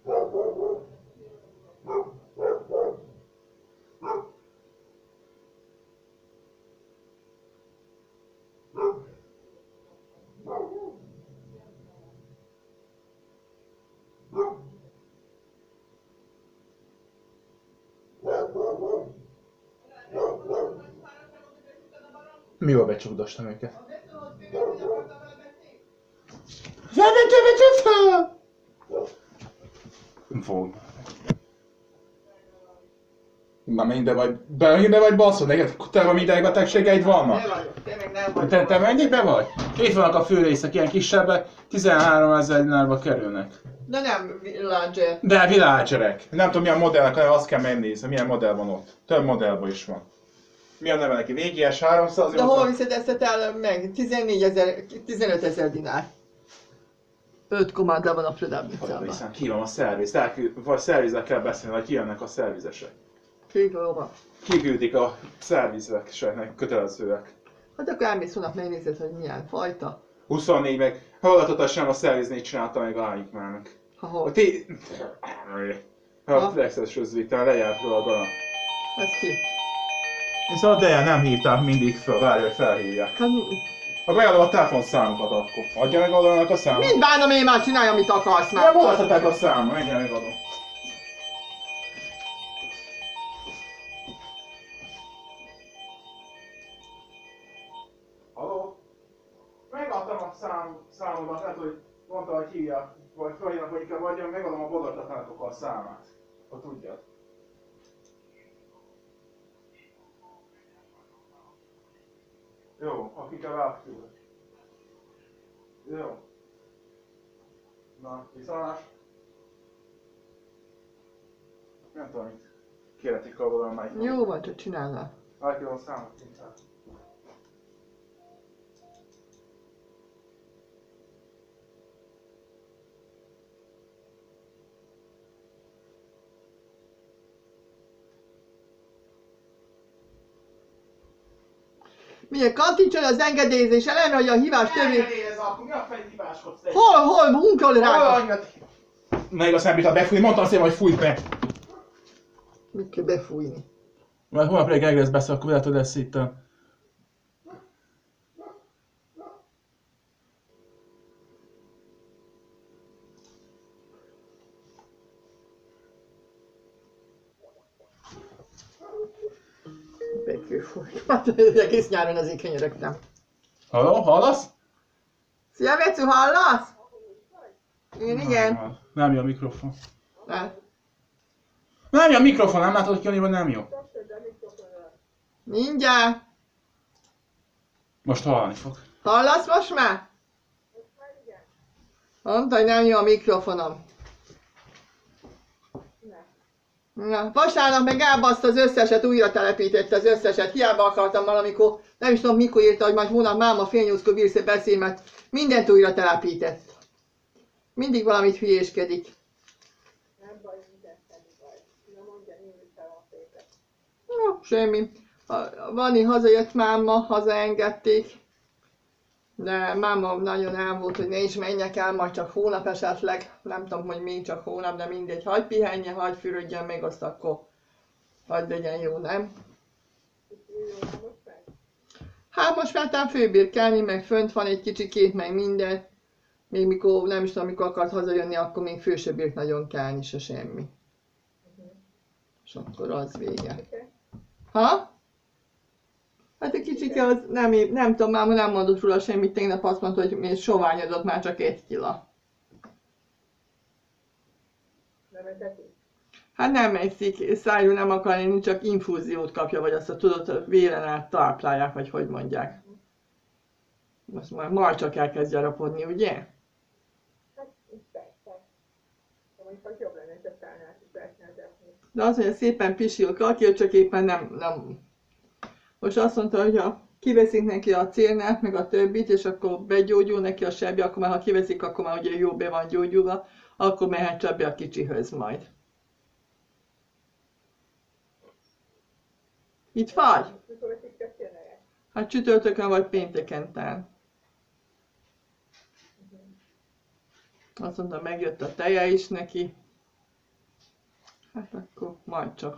Mi jól becsukdostam őket? Nem fogom. Na menj, de vagy, be, be vagy baszod, neked te van minden betegségeid vannak? Ne vagyok, te meg nem vagy. Te, te mennyibe vagy? Itt vannak a főrészek, ilyen kisebbek, tizenháromezer dinárba kerülnek. De nem Villager. De Villagerek. Nem tudom milyen modellnek, hanem azt kell megnézni, milyen modell van ott. Több modellban is van. Mi a neve neki? vé gé es háromszáz? De hol viszed ezt el meg? tizennégy-ezer, tizenötezer dinár. öt komándra van a Predabnicában. Hiszen ki van a szerviz, Elküld, vagy szervizzel kell beszélni, vagy kijönnek a szervizesek. Kikóba. Kiküldik a szervizeseknek, kötelezőek. Hát akkor elmész hónap megnézed, hogy milyen fajta. huszonnégy meg, hallgatott sem a szerviznél csinálta meg a Ájikmának. Ha A hol? ti... Ha? A Flexes rözzvíten lejárt róla a gala. Ez ki? Viszont de nem hívták mindig föl, várja, hogy felhívják. Hát, Ha megadom a telefonszámokat akkor. Adja meg oldalnak a számot. mind bánom én már, csinálj, amit akarsz Nem már. voltatok a számot, mindjárt megadom. Halló? Megadtam a szám, számodat, lehet, hogy mondta, hogy hívják, vagy felhívnak, hogy inkább adjam, megadom a boldogtatnátok a számát. Ha tudjad. Jó, akik a rátküld. Jó. Na, viszontlás. Nem tudom, mit kéretik a vonalat már. Jó van, csak csinálnál. Elkülön a számot inkább. Milyen kattintson az engedélyezés ellen, hogy a hívás többé... Engedélyez akkor, mi a fej hibáskodsz te? Hol, hol, munkol rá? Meg azt nem bírta befújni, mondtam azt én, hogy fújt meg. Mit kell befújni? Majd holnap reggel egész beszél, akkor lehet, hogy lesz itt a... Bekőfújni. Hát egész nyáron azért kenyeregtem. Halló, hallasz? Szia, Vecu, hallasz? Én igen. Nem jó a mikrofon. Hát, Nem jó a mikrofon, nem látod, hogy Jani, vagy nem jó? mindjárt. Most hallani fog. Hallasz most már? Mondta, hogy nem jó a mikrofonom. Na, vasárnap meg elbaszta az összeset, újra telepítette az összeset. Hiába akartam valamikor, nem is tudom mikor írta, hogy majd hónap máma fél nyolckor bírsz beszélni, mert mindent újra telepített. Mindig valamit hülyéskedik. Nem baj, minden semmi baj. Na mondja, én is fel a szépet. No, semmi. A Vani hazajött máma, hazaengedték. De máma nagyon el volt, hogy ne is menjek el, majd csak hónap esetleg. Nem tudom, hogy még csak hónap, de mindegy. Hagy pihenje, hagy fürödjön még, azt akkor hagy legyen jó, nem? Hát most mertem főbirkálni, meg fönt van egy kicsikét, meg minden. Még mikor, nem is tudom, mikor akart hazajönni, akkor még fő se bírt nagyon kelni, se semmi. És akkor az vége. Ha? Hát a kicsike az nem, nem tudom, már nem mondott róla semmit, tegnap azt mondta, hogy még soványodott, már csak egy kila. Nem eteti? Hát nem eszik, szájú nem akar enni, csak infúziót kapja, vagy azt a tudod, véren át táplálják, vagy hogy mondják. Most már majd csak elkezd gyarapodni, ugye? Hát, persze. De mondjuk az jobb lenne, csak tálnál is lehetne. De az, hogy szépen pisil kakja, csak éppen nem, nem. Most azt mondta, hogy ha kiveszik neki a cérnát, meg a többit, és akkor begyógyul neki a sebje, akkor már ha kiveszik, akkor már ugye jó be van gyógyulva, akkor mehet csak be a kicsihöz majd. Itt vagy? Mikor veszik a tényleg? Hát csütörtökön vagy pénteken tán. Azt mondta, megjött a teje is neki. Hát akkor majd csak.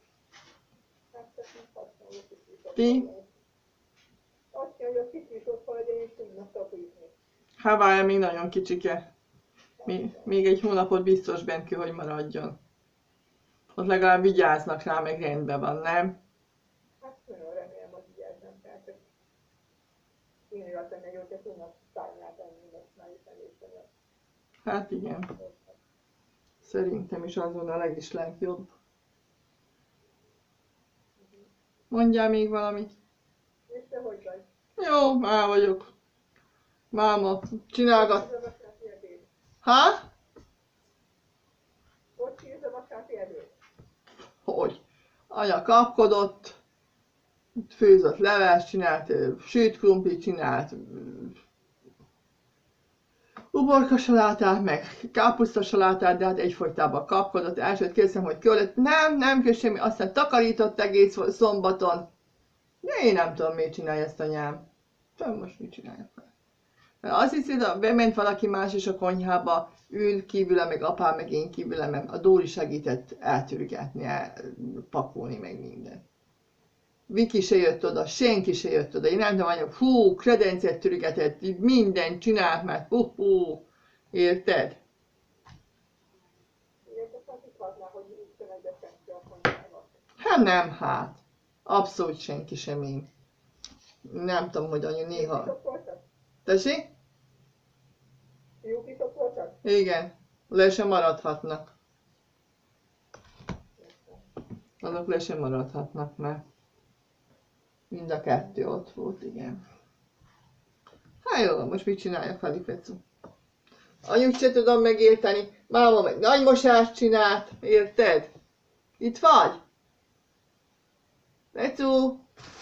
Ti? Azt mondja, hogy a kicsi is ott van, legyen és tudnak tapítni. Hát várja, még nagyon kicsike. Még, még egy hónapot biztos bent kell, hogy maradjon. Ott legalább vigyáznak rá, meg rendben van, nem? Hát nagyon remélem, hogy vigyázzam fel, csak én azt lenne, hogy tudnak tárnyát enni, most már is elég. Hát igen. Szerintem is az volna a legis legjobb. Mondjál még valamit. És te hogy vagy? Jó, már vagyok. Máma, csinálgat. Ez a vasárnapi ebéd. Ha? Hogy ki ez a vasárnapi ebéd? Hogy? Anya kapkodott, főzött leves, csinált ö, sült krumplit, csinált ö, uborka salátát, meg káposzta salátát, de hát egyfolytában kapkodott. Elsőt kérdeztem, hogy kellett. Nem, nem kell semmi, aztán takarított egész szombaton. De én nem tudom, miért csinálja ezt anyám. Tudom, most mit csinálja fel. Mert azt hiszi, hogy bement valaki más is a konyhába, ül kívüle, meg apám, meg én kívüle, meg a Dóri segített eltürgetni, elpakolni, meg minden. Viki se jött oda, senki se jött oda. Én nem tudom, anya, hú, kredencet türgetett, mindent csinált, mert hú, hú, érted? Ilyet aztán tudhatná, hogy itt tömegbe senki a konyhába. Hát nem, hát. Abszolút senki sem én. Nem tudom, hogy anya néha... Fiúk voltak? Tessék? Fiúk is ott voltak? Igen. Le sem maradhatnak. Azok le sem maradhatnak, mert mind a kettő ott volt, igen. Hát jó, most mit csináljak, Felipecu? Anyut se tudom megérteni, máma meg nagy mosást csinált, érted? Itt vagy? Pecu?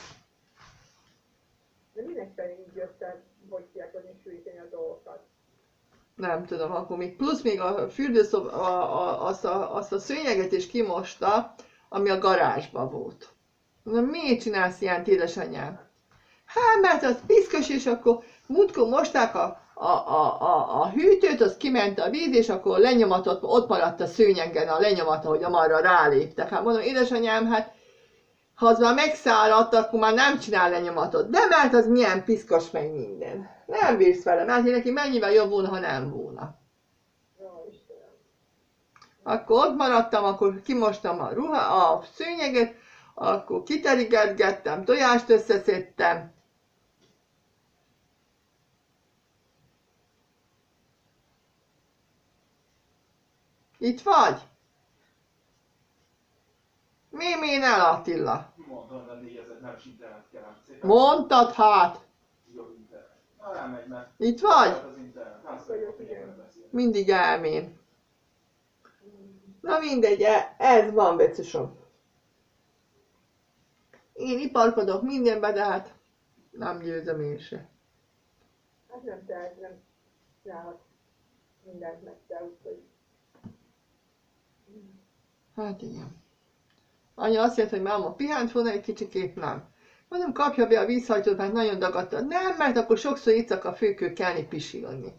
De minek te így jöttem, hogy kiakodni sűjteni a dolgokat? Nem tudom, akkor még plusz még a fürdőszob, a, a, azt, a, azt a szőnyeget is kimosta, ami a garázsban volt. Mondom, miért csinálsz ilyen, édesanyám? Hát, mert az piszkos, és akkor múltkor mosták a, a, a, a, a hűtőt, az kiment a víz, és akkor lenyomatott, ott maradt a szőnyegen a lenyomata, hogy amarra ráléptek. Hát mondom, édesanyám, hát ha az már megszáradt, akkor már nem csinál lenyomatot. De mert az milyen piszkos meg minden. Nem bírsz vele, mert neki mennyivel jobb volna, ha nem volna. Jó, Istenem. Akkor ott maradtam, akkor kimostam a ruha, a szőnyeget, akkor kiterigetgettem, tojást összeszedtem. Itt vagy? Mi, mi, ne Attila? Mondtam, hogy négyezer, nem is internet kell. Szépen Mondtad hát? jobb internet. Na, elmegy, mert Itt vagy? az internet. Hát, Vagyok, igen. Mindig elmén. Na mindegy, e- ez van, Becusom. Én iparkodok mindenbe, de hát nem győzöm én se. Hát nem te, nem csinálhat mindent meg te, úgyhogy... Hát igen. Anya azt mondta, hogy máma pihent volna egy kicsikét, nem. Mondom, kapja be a vízhajtót, mert nagyon dagadta. Nem, mert akkor sokszor itt a főkő kelni pisilni.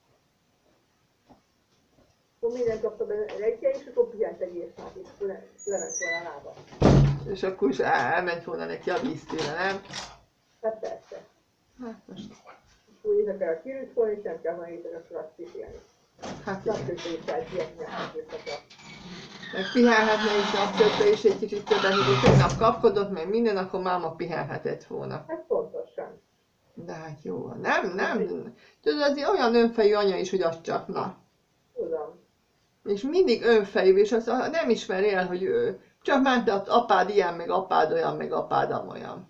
Akkor minden kapta be reggel, és akkor pihent egész nap, és akkor le- lement volna a lába. És akkor is el- elment volna neki a víztőle, nem? Hát persze. Hát most, Akkor éjszakára kirűt volna, és nem kell volna éjszakára azt pisilni. hát igen. Napközben is kell sietni a éjszakra. Meg pihenhetne is napközben is egy kicsit többet, mikor egy nap kapkodott, meg minden, akkor máma pihenhetett volna. Hát pontosan. De hát jó, nem, nem. Tudod, azért olyan önfejű anya is, hogy az csak na. Tudom. És mindig önfejű, és azt nem ismeri el, hogy ő csak ment az apád ilyen, meg apád olyan, meg apád amolyan.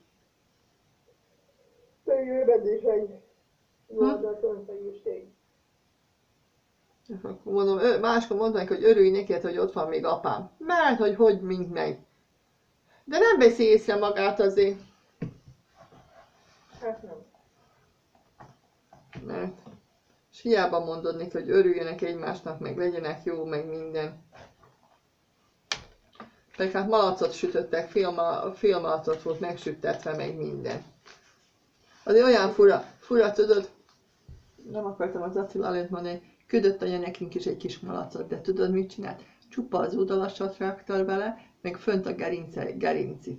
Pedig őben is egy oldalt önfejűség. És akkor mondom, ő, máskor mondom neki, hogy örülj neked, hogy ott van még apám. Mert, hogy hogy mint meg. De nem veszi észre magát azért. Hát nem. Mert és hiába mondod neki, hogy örüljenek egymásnak, meg legyenek jó, meg minden. Pedig hát malacot sütöttek, film, filmalacot volt megsüttetve, meg minden. Azért olyan fura, fura tudod, nem akartam az Attila előtt mondani, küldött anya nekünk is egy kis malacot, de tudod mit csinált? Csupa az oldalasat rakta bele, meg fönt a gerince, gerincit.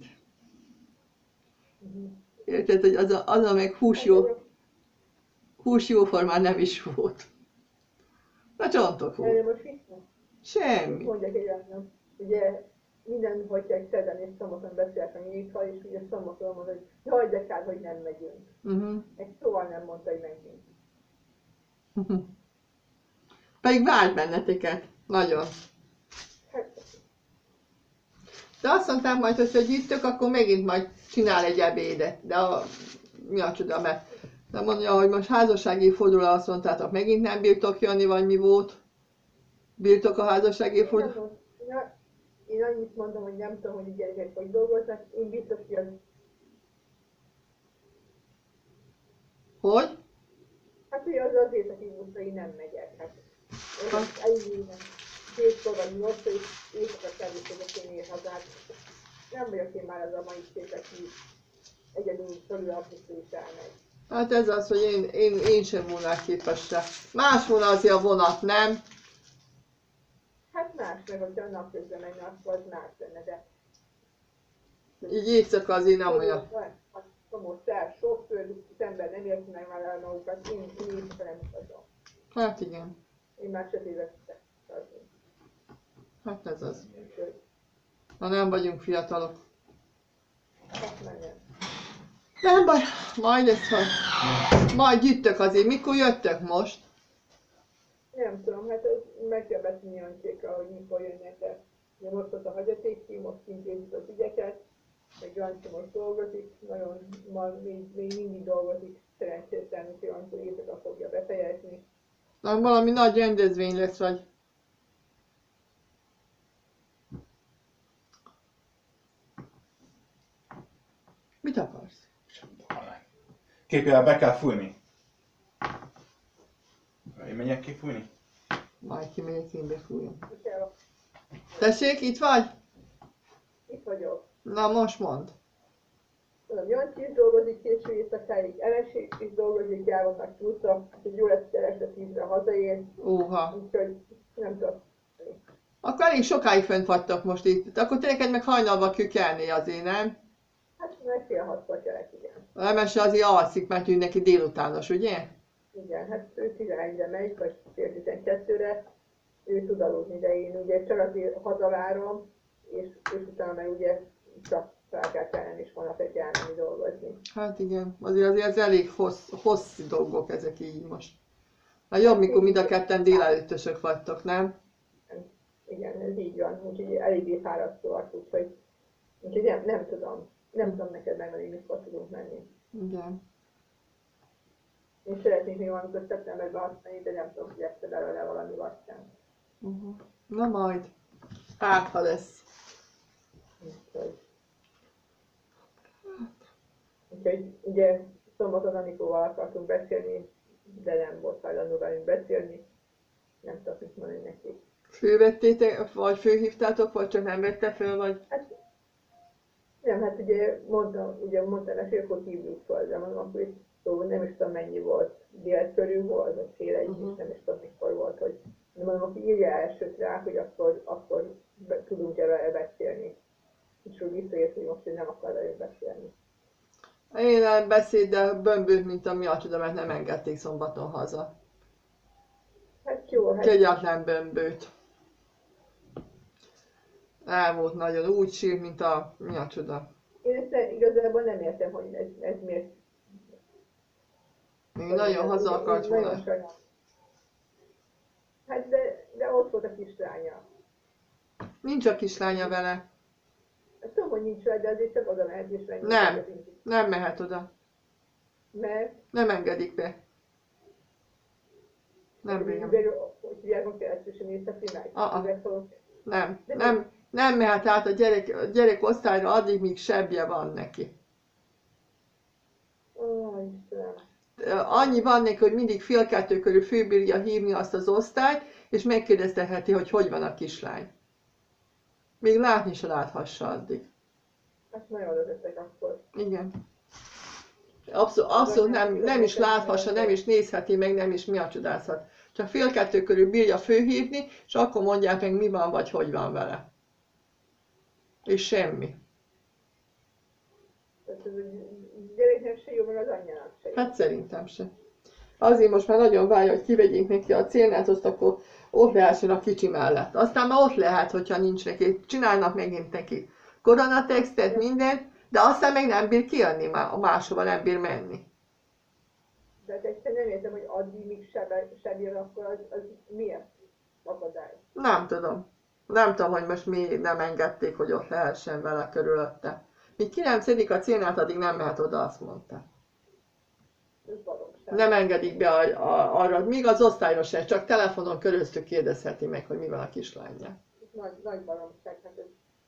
Érted, hogy az a, az a meg hús jó, hús jóformán nem is volt. Na csontok Erre volt. most hiszem. Semmi. Mondják egy olyan, ugye minden hagyják szerdán és szombaton beszélek a nyitva, és ugye szombaton mondta, hogy jaj, de kár, hogy nem megyünk. Uh-huh. Egy szóval nem mondta, hogy menjünk. Uh-huh. Pedig várt benneteket. Nagyon. Hát, De azt mondták majd, hogy ha gyűjtök, akkor megint majd csinál egy ebédet. De a, mi a csoda, mert de mondja, hogy most házassági fordulóra azt mondtátok, megint nem bírtok jönni, vagy mi volt? Bírtok a házassági nem fordulóra? tudom, ja, én annyit mondom, hogy nem tudom, hogy a gyerekek hogy dolgoznak, én biztos, hogy az, Hogy? hát hogy az azért, aki mondta, hogy nem megyek. Hát, ez ennyi, kétkor vagy nyolcszor, és éjszaka kell vissza én ér hazát. Nem vagyok én már az a mai szép, aki egyedül fölül apusztól is elmegy. Hát ez az, hogy én, én, én sem volnák képes rá. Más volna azért a vonat, nem? Hát más, meg hogyha a napközben menne, akkor az más lenne, de Így éjszaka azért nem olyan. a csomó szer, sofőr, az ember nem érti meg már el magukat, én, én éjszaka nem utazom. Hát igen. Én már sötétbe utazni. Hát ez az. Úgyhogy, Na nem vagyunk fiatalok. hát menjen. Nem baj, majd ezt ha... Majd gyűjtök azért. Mikor jöttök most? Nem tudom, hát ez meg kell beszélni Jancsékkal, hogy mikor jönnek, de ugye most ott a hagyaték ki, most intézik az ügyeket, meg Jancsi most dolgozik, nagyon, ma még, még mindig dolgozik, szerencsétlen, hogy Jancsi éjszaka fogja befejezni. Na, valami nagy rendezvény lesz, vagy... Mit akarsz? Képjel, be kell fújni. Én megyek ki fújni? Majd kimegyek én befújom. Kell, Tessék, itt vagy? itt vagyok. Na most mondd. Mondom, Jancsi is dolgozik késő éjszakáig, Eleség is dolgozik, el vannak túltra, hogy jó lesz, hogy este tízre hazaér, Óha. úgyhogy nem tudom. Akkor elég sokáig fönt vagytok most itt. Akkor tényleg meg hajnalba kell kelni azért, nem? Hát meg fél hatkor kellett, igen. A Lemese azért alszik, mert ő neki délutános, ugye? Igen, hát ő tizenegyre megy, vagy fél tizenkettőre, ő tud aludni, de én ugye csak azért hazavárom, és, és utána meg ugye csak fel kell kelnem, és holnap egy elmenni dolgozni. Hát igen, azért, azért ez elég hossz, hosszú dolgok ezek így most. Na jobb, mikor mind a ketten délelőttösök vagytok, nem? Igen, ez így van, úgyhogy eléggé fárasztóak, úgyhogy, úgyhogy nem, nem tudom. Nem tudom neked megmondani, mikor tudunk menni. Igen. Én szeretnék még valamikor szeptemberben használni, de nem tudom, hogy lesz belőle valami vagy sem. Uh-huh. Na majd. Hát, ha lesz. Úgyhogy, úgyhogy ugye szombaton Anikóval akartunk beszélni, de nem volt hajlandó velünk beszélni. Nem tudok mit mondani neki. Fővettétek, vagy főhívtátok, vagy csak nem vette föl, vagy... Hát Nem, hát ugye mondtam, ugye mondtam neki, akkor hívjuk fel, de mondom, akkor itt szó, nem is tudom mennyi volt, dél körül volt, vagy fél egy, Uh-huh. nem is tudom mikor volt, hogy de mondom, akkor írja elsőt rá, hogy akkor, akkor be, tudunk-e vele beszélni. És úgy visszaért, hogy most ő nem akar velük beszélni. Én nem beszéd, de bömbült, mint a mi a csoda, mert nem engedték szombaton haza. Hát jó, hát Kegyetlen bömbőt. El volt nagyon, úgy sír, mint a mi a csoda. én ezt igazából nem értem, hogy ez, ez miért. Még nagyon haza akart Nagyon volna. sajnálom. Hát de, de ott volt a kislánya. Nincs a kislánya vele. Azt tudom, hogy nincs rá, de azért csak oda mehet és venni. Nem. Nem mehet oda. Mert Nem engedik be. Nem bírja. hogy hívják, keresztül nézheti meg. Ah-ah. Üvegfalon. Nem, nem, nem mehet át a gyerek, a gyerek osztályra addig, míg sebje van neki. Ó, Istenem. Annyi van neki, hogy mindig fél kettő körül főbírja hívni azt az osztályt, és megkérdeztetheti, hogy hogy van a kislány. Még látni se láthassa addig. Hát nagyon örülök akkor. Igen. Abszolút, abszolút nem, nem is láthassa, nem is nézheti meg, nem is mi a csodázhat. Csak fél kettő körül bírja főhívni, és akkor mondják meg, mi van, vagy hogy van vele. És semmi. Tehát ez a gyereknek se jó, meg az anyjának se jó. Hát szerintem se. Azért most már nagyon várja, hogy kivegyék neki a célnátot, akkor ott lehessen a kicsi mellett. Aztán már ott lehet, hogyha nincs neki. Csinálnak megint neki koronatextet, mindent, de aztán meg nem bír kijönni, máshova nem bír menni. De hát egyszerűen nem értem, hogy addig, míg se, se bír, akkor az, az miért akadály? Nem tudom. Nem tudom, hogy most mi nem engedték, hogy ott lehessen vele körülötte. Míg ki nem szedik a cénát, addig nem mehet oda, azt mondta. Ez baromság. Nem engedik be a, a, arra, míg az osztályra se, csak telefonon köröztük kérdezheti meg, hogy mi van a kislánnyal. Ez nagy, nagy baromság, hát ez...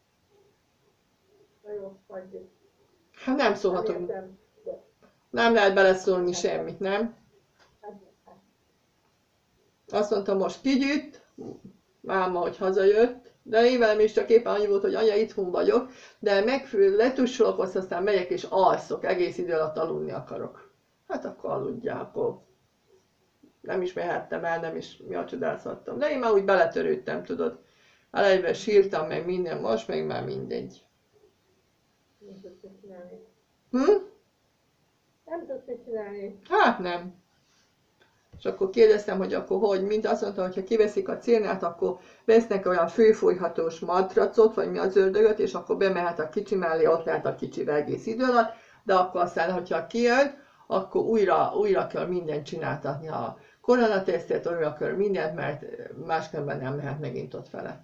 Na jó, hagyjuk. Hát nem szólhatunk. Nem értem, de... Nem lehet beleszólni semmit, nem? Hát, hát. Azt mondta, most kigyűjt, máma, hogy hazajött, de én velem is csak éppen annyi volt, hogy anya, itthon vagyok, de megfő, letussolok, azt aztán megyek és alszok, egész idő alatt aludni akarok. Hát akkor aludjál, akkor nem is mehettem el, nem is mi a csodálszattam. De én már úgy beletörődtem, tudod. Elejében sírtam meg minden, most meg már mindegy. Nem tudsz mit csinálni. Hm? Nem tudsz mit csinálni. Hát nem. És akkor kérdeztem, hogy akkor hogy, mint azt mondta, hogy ha kiveszik a célnát, akkor vesznek olyan főfújhatós matracot, vagy mi az ördögöt, és akkor bemehet a kicsi mellé, ott lehet a kicsivel egész idő alatt, de akkor aztán, hogyha kijön, akkor újra, újra kell mindent csináltatni, a koronatesztet, újra kell mindent, mert máskülönben nem lehet megint ott vele.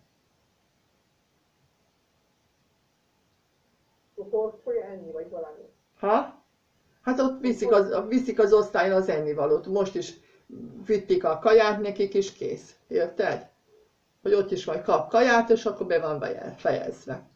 Hol fogja enni, vagy valami. Ha? Hát ott viszik az, viszik az osztályon az ennivalót. Most is vitték a kaját nekik, és kész. Érted? Hogy ott is majd kap kaját, és akkor be van fejezve.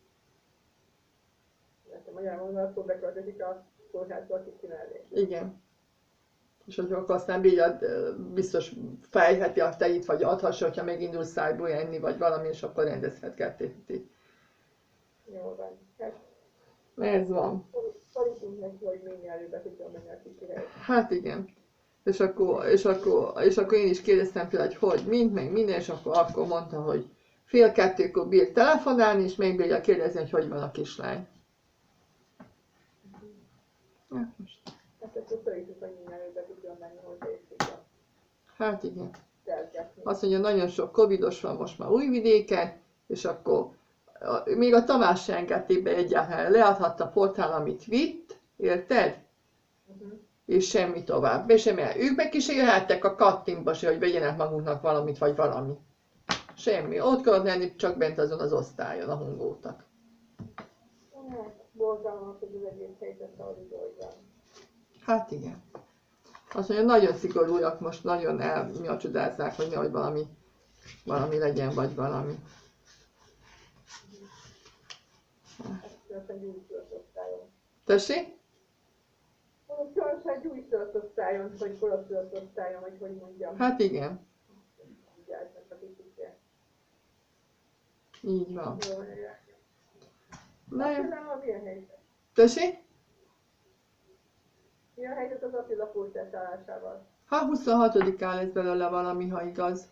Mert a magyar mondva, akkor beköltözik a kórházba a kicsi mellé. Igen. És hogy akkor aztán bírja, biztos fejheti a tejét, vagy adhassa, hogyha megindul szájból enni, vagy valami, és akkor rendezhetgeti. Jó van. Hát, Ez van. szorítunk neki, hogy minél előbb be tudjon menni a kicsihez. Hát igen. És akkor, és, akkor, és akkor én is kérdeztem tőle, hogy hogy, mind, meg minden, és akkor, akkor mondta, hogy fél kettőkor bír telefonálni, és még bírja kérdezni, hogy hogy van a kislány. Hát, most. Hát akkor szorítjuk, hogy minél előbb be tudjon menni hozzá, és tudja Hát igen. tergetni. Azt mondja, nagyon sok covidos van most már Újvidéken, és akkor a- még a Tamás se engedték be egyáltalán, leadhatta a portál, amit vitt, érted? Uh-huh. És semmi tovább. Be sem el. Ők meg ki se jöhettek a kattinba se, hogy vegyenek magunknak valamit, vagy valami. Semmi. Ott kellett lenni csak bent azon az osztályon, ahol voltak. Hát, borzalmas, hogy az egész helyzet, ahogy hogy van. Hát igen. Azt mondja, nagyon szigorúak most, nagyon el, mi a csodázzák, hogy nehogy valami, valami legyen, vagy valami. Különösen gyújtört osztályon. Tessék? Mondom, különösen gyújtört osztályon, vagy korosztört osztályon, vagy hogy mondjam. Hát igen. Vigyáznak a kicsikre. Így van. Jó, jaj. Na jó. Attila, milyen helyzet? Tessék? Mi a helyzet az Attila póster szállásával? Ha huszonhatodikán lesz belőle valami, ha igaz.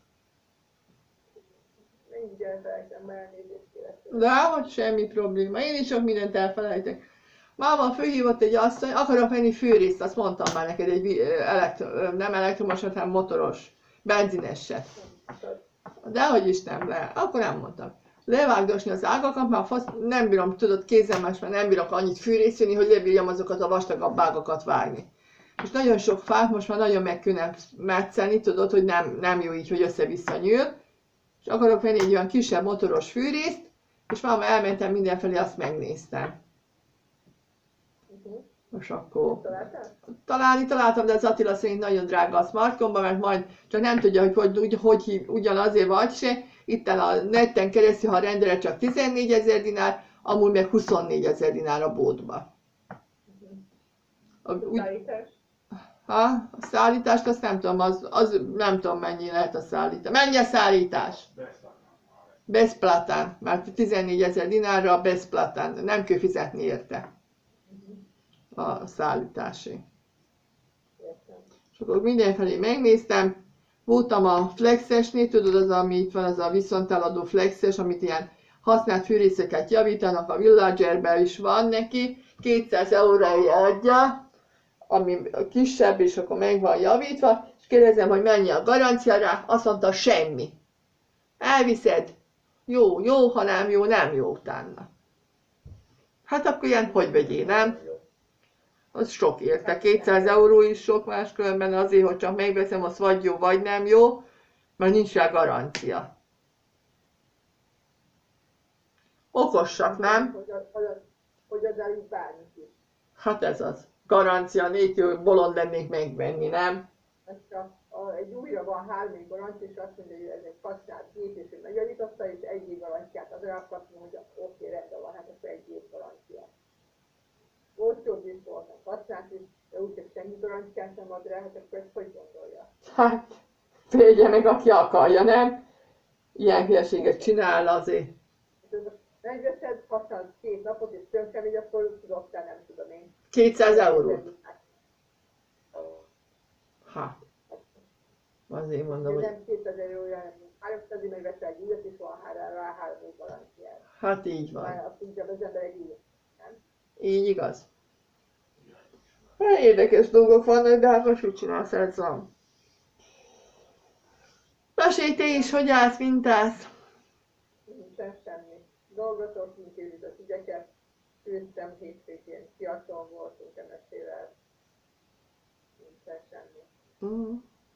Mindig elfelejtem, mert elnézést kérek. De hogy semmi probléma. Én is sok mindent elfelejtek. Máma fölhívott egy asszony, akarok venni fűrészt, azt mondtam már neked, egy vi- elektro- nem elektromos, hanem motoros, benzineset. Dehogy is nem le, akkor nem mondtam. Levágdosni az ágakat, mert fasz, nem bírom, tudod, kézzelmes, mert nem bírok annyit fűrészülni, hogy lebírjam azokat a vastagabb ágakat vágni. És nagyon sok fát most már nagyon meg kéne metszelni, tudod, hogy nem, nem jó így, hogy össze-vissza nyíl. És akarok venni egy olyan kisebb motoros fűrészt, és máma elmentem mindenfelé, azt megnéztem. Uh-huh. Most akkor... Találtál? Találni találtam, de az Attila szerint nagyon drága a Smartcomba, mert majd csak nem tudja, hogy hogy, hogy, hogy hív, ugyanazért vagy se. Itten a netten keresztül, ha rendeled, csak tizennégyezer dinár, amúgy meg huszonnégyezer dinár a boltba. A, úgy, Szállítás? ha, a szállítást azt nem tudom, az, az nem tudom mennyi lehet a szállítás. Mennyi a szállítás? Bezplatán, mert tizennégyezer dinárra a bezplatán, nem kell fizetni érte a szállításé. Értem. És akkor mindenfelé megnéztem, voltam a Flexesnél, tudod, az, ami itt van, az a viszonteladó Flexes, amit ilyen használt fűrészeket javítanak, a Villagerben is van neki, kétszáz euróra adja, ami kisebb, és akkor meg van javítva, és kérdezem, hogy mennyi a garancia rá, azt mondta, semmi. Elviszed, jó, jó, ha nem jó, nem jó utána. Hát akkor ilyen, hogy vegyél, nem? Az sok érte, kétszáz euró is sok, máskülönben azért, hogy csak megveszem, az vagy jó, vagy nem jó, mert nincs rá garancia. Okosak, nem? Hogy, a, hogy, a, hogy az elég bármit is. Hát ez az. Garancia nélkül bolond lennék megvenni, nem? Ezt a, a, egy újra van három év garancia, és azt mondja, hogy ez egy használt gép, és ő megjavította, és egy év garanciát ad rá, azt mondja, hogy oké, rendben van, hát akkor egy év garancia. Olcsóbb is volt, használt is, de úgyhogy semmi garanciát nem ad rá, hát akkor ezt hogy gondolja? Hát, félje meg, aki akarja, nem? Ilyen hülyeséget csinál azért. Megveszed, használsz két napot, és tönkre megy, akkor tudok, nem tudom én. kétszáz euró. Hát. Azért mondom, hogy... Nem kétezer euróra, hanem háromszáz, megveszel egy újat, és van rá három év garanciája. Hát így van. Már azt tudja az ember egy újat, nem? Így igaz. Hát érdekes dolgok vannak, de hát most mit csinálsz, ez van. Mesélj te is, hogy állsz, mintálsz? Nincsen semmi. Dolgozok, intézik az ügyeket. Ősztem hétvégén, piacon voltunk emesével. Nincsen semmi. Mm.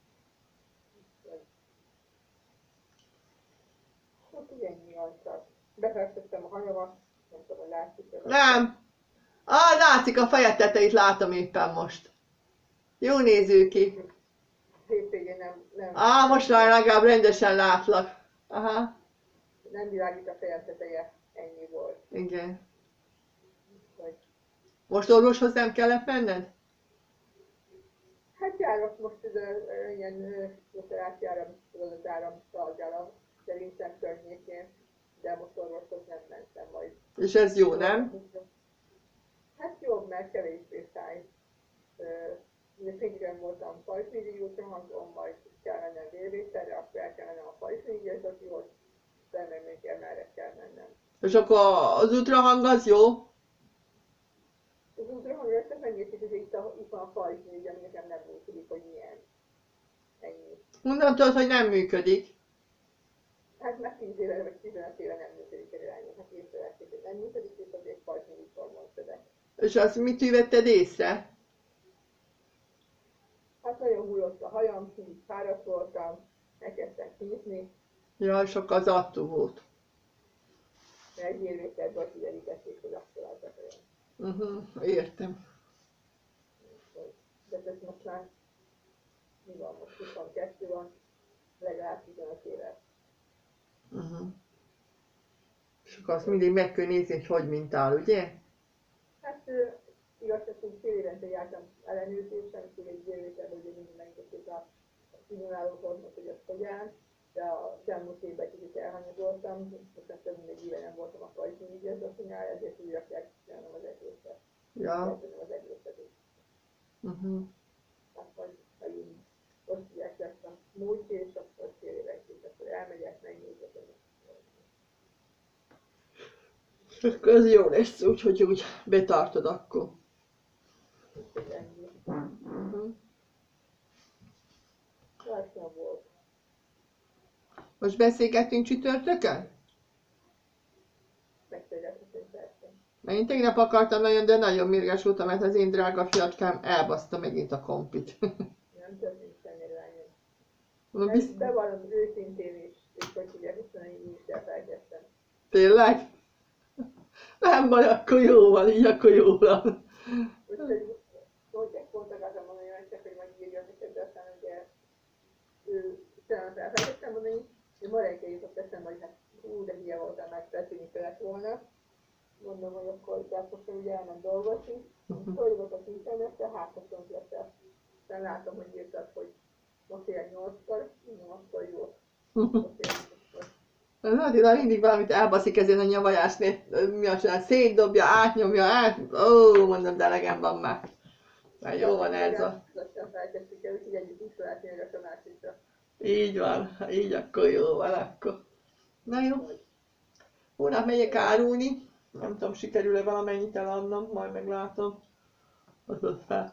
Hát így ennyi van csak. Befestettem a hanyamat, nem tudom, hogy látszik. Nem. Ah, látszik, a fejed tetejét látom éppen most. Jó néző ki. Hétvégén nem, nem, Á, most már legalább rendesen látlak. Aha. nem világít a fejem teteje, ennyi volt. Igen. Hogy, Most orvoshoz nem kellett menned? hát járok most ez a, ilyen operációra, tudod, az áramszalgára, szerintem környékén, de most orvoshoz nem mentem majd. És ez jó, nem? Hát jobb, mert kevésbé fáj. Ugye fényben voltam pajzsmirigy úton, akkor majd kell mennem vérvételre, akkor el kell mennem a pajzsmirigyes akihoz, de meg még merre kell mennem. És akkor az ultrahang az jó? Az ultrahang ezt megnézték, hogy itt, a, itt van a pajzsmirigy, ami nekem nem működik, hogy milyen. Ennyi. Mondom, tudod, hogy nem működik. Hát már tíz éve vagy tizenöt éve nem működik egy irányú, hát észrevették, hogy nem működik, és azért pajzsmirigy hormonszöveg. És azt mit vetted észre? Hát nagyon hullott a hajam, kicsit fáradt voltam, elkezdtem hízni, Ja, és akkor az attól volt. mert egy érvétel volt, hogy elítették, hogy akkor az a olyan. Uh-huh, értem. De ez most már, mi van most, huszonkettő van, legalább tizenöt éve. Uh-huh. És akkor azt mindig meg kell nézni, hogy hogy mintál, ugye? Hát igazság, hogy fél évente jártam ellenőrzésem, és egy érvétel, hogy mindig megtették a stimuláló hormont, hogy az hogy áll, de a elmúlt évben kicsit elhanyagoltam, aztán több mint egy éve nem voltam a Kajti ügyeszatinál, ezért újra kell csinálnom az egészet. Ja. Az egészet is. Uh-huh. Hát majd megint most ugye lettem múlt, és akkor fél évek is, akkor elmegyek, megnézhetem. Akkor ez jó lesz, úgyhogy úgy betartod akkor. Úgyhogy ennyi. Uh-huh. Látom volt. Most beszélgettünk csütörtökön? Megszélgethetünk persze. Mert én tegnap akartam nagyon, de nagyon mérges voltam, mert az én drága fiacskám elbaszta megint a kompit. Nem történt semmi lányom. Mondom, Ezt bizt... bevallom őszintén is, és hogy ugye huszonnégy is elfelejtettem. Tényleg? Nem baj, akkor jó van, így akkor jó van. Úgyhogy mondják, pont akartam mondani, hogy csak, hogy majd írja neked, de aztán ugye ő utána elfelejtettem mondani, hogy ma reggel jutott eszembe, hogy hát ú, de hülye voltam, meg beszélni kellett volna. Mondom, hogy akkor gyártosan ugye elment dolgozni, szóljuk az internetre, hát ha pont leszel. Aztán látom, hogy írtad, hogy most ér nyolckor, mondom, akkor jó. Most ér nyolckor. Az Attila mindig valamit elbaszik ezen a nyavajásnél, mi a csinál, szétdobja, átnyomja, át, ó, mondom, de elegem van már. Már jó van ez a... Aztán feltettük el, úgyhogy együtt is látni, hogy a másikra. Így van, így akkor jó van, akkor. Na jó. Hónap megyek árulni, nem tudom, sikerül-e valamennyit eladnom, majd meglátom. Azaz fel.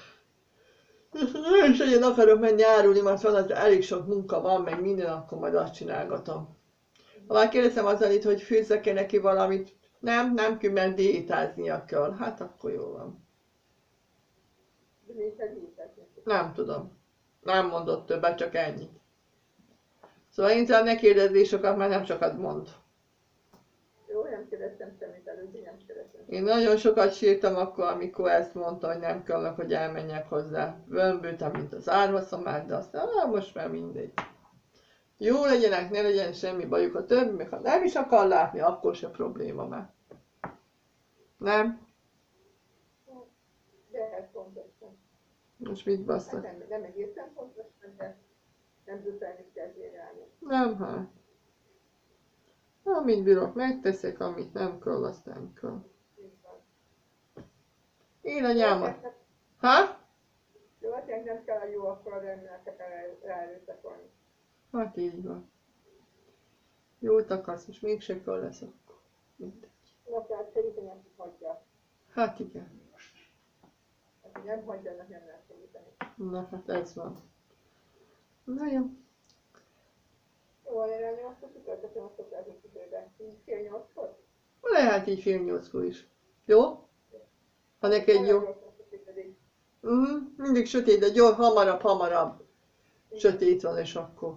És én akarok menni árulni, mert van, elég sok munka van, meg minden, akkor majd azt csinálgatom. Ha már kérdezem azzal itt, hogy fűzzek-e neki valamit, nem, nem kell, mert diétáznia kell. Hát akkor jó van. De mi is elhívták neki. Nem tudom. Nem mondott többet, csak ennyit. Szóval inkább ne kérdezzél sokat, mert nem sokat mond. Jó, nem kérdeztem semmit előtt, nem kérdeztem. Én nagyon sokat sírtam akkor, amikor ezt mondta, hogy nem kellene, hogy elmenjek hozzá. Vömbültem, mint az árvaszomát, de aztán ah, most már mindegy. Jó legyenek, ne legyen semmi bajuk a többi, meg ha nem is akar látni, akkor se probléma már. Nem? De ez pontosan. Most mit Hát basszak? nem, nem egészen pontosan, de nem tudtam is kezdeni rányom. Nem, hát. Amit bírok, megteszek, amit nem kell, azt nem kell. Én anyámat. Ha? Jó, akinek nem kell a jó, akkor a reméltek ráerőszakolni. Hát így van. Jót akarsz, és mégse kell lesz akkor. Mindegy. Na, tehát segíteni, akik hagyja. Hát igen. Aki nem hagyja, annak nem lehet segíteni. Na hát ez van. Na jó. Jó, elérelni azt a sütörtökön, azt szokták a sütőbe. Így fél nyolckor? Lehet így fél nyolckor is. Jó? Ha neked jó. Mm, mindig sötét, de gyors, hamarabb, hamarabb. Sötét van, és akkor.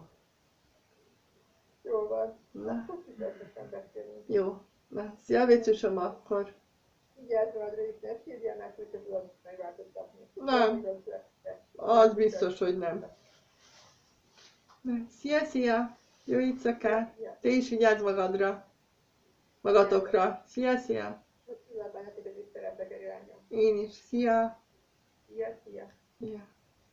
Jó van. Na, Akkor sütörtökön beszélünk. jó. Na, szia Vécsusom akkor. Vigyázz magadra is, ne sírjál, mert úgyse tudod megváltoztatni. Nem. Az biztos, hogy nem. Na, szia, szia. Jó éjszakát. Te is vigyázz magadra. Magatokra. Szia, szia. Most szívem benneteket is szeretek irányom. Én is. Szia. Szia, szia. Szia.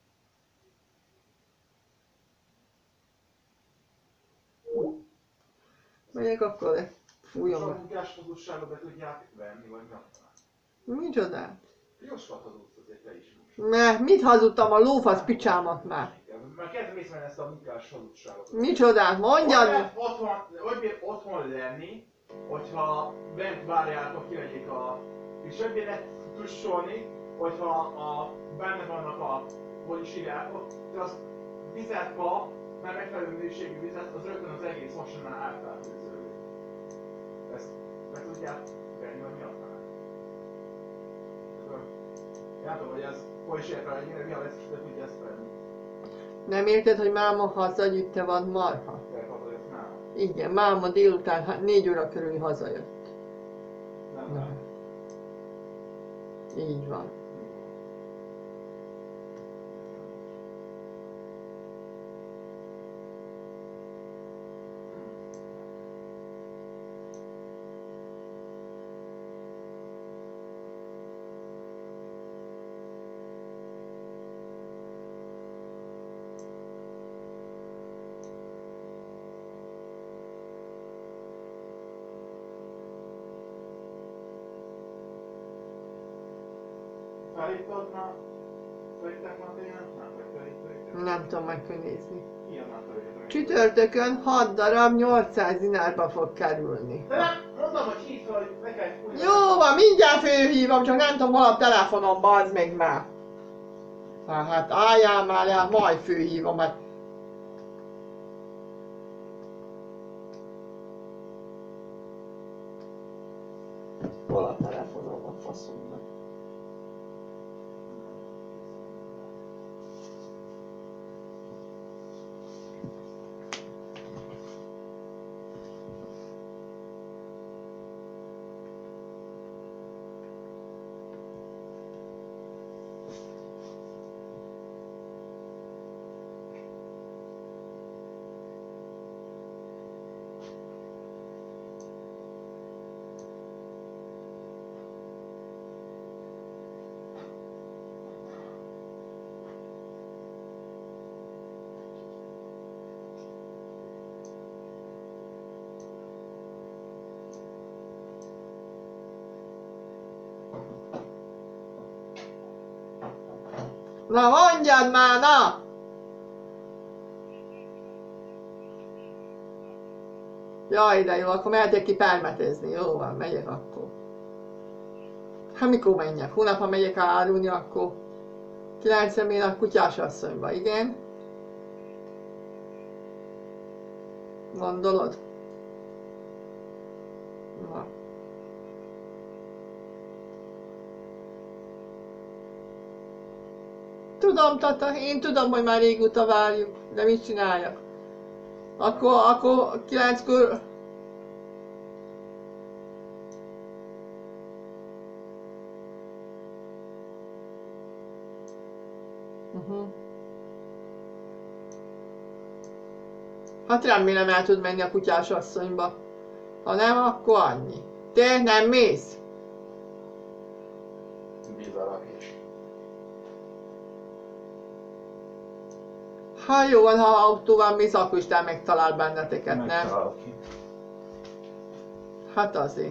Megyek akkor le. Fújom A meg. munkás hazugságot be tudják venni, vagy nem? Micsodát? Jóskat hazudsz azért te is. Ne, mit hazudtam a lófasz picsámat már? Már kezdem észrevenni ezt a munkás hazugságot. Micsodát? Hogy Mondjad! lehet otthon, hogy bír otthon lenni, hogyha bent várjátok, kivegyék a... És hogy bír lehet tussolni, hogyha a, benne vannak a... hogy is hívják ott, de az vizet kap, mert megfelelő minőségű vizet, az rögtön az egész vasonál átfelfőződik. Ezt meg tudják venni, vagy mi a fel? Nem tudom, hogy ez hol is érte, hogy ennyire mi a lesz, de tudja ezt venni. Nem érted, hogy máma hazagyütte van marha? De hazajött nálam. Igen, máma délután hát négy óra körül hazajött. Nem, Na. nem. Így van. Felhívtad már? Felhívták már tényleg? Nem, vagy felhívták? Nem tudom majd nézni. Ilyen már felhívtak. Csütörtökön hat darab nyolcszáz dinárba fog kerülni. De nem, mondom, hogy hívta, hogy ne kell fújni. Jó van, mindjárt fölhívom, csak nem tudom hol a telefonom, bazd meg már. Hát álljál már le, majd fölhívom, hát. Hol a telefonom a faszomban? Na mondjad már, na! Jaj, de jó, akkor mehetek ki permetezni. Jó van, megyek akkor. Hát mikor menjek? Hónap, ha megyek árulni, akkor kilencven én a kutyásasszonyba, igen? Gondolod? Na. Tudom, Tata, én tudom, hogy már régóta várjuk, de mit csináljak? Akkor, akkor kilenckor... Uh-huh. Hát remélem el tud menni a kutyás asszonyba. Ha nem, akkor annyi. Te nem mész? Bízalak is. Ha jó van, ha autóval mész, akkor Isten megtalál benneteket, nem? Megtalál ki. Hát azért.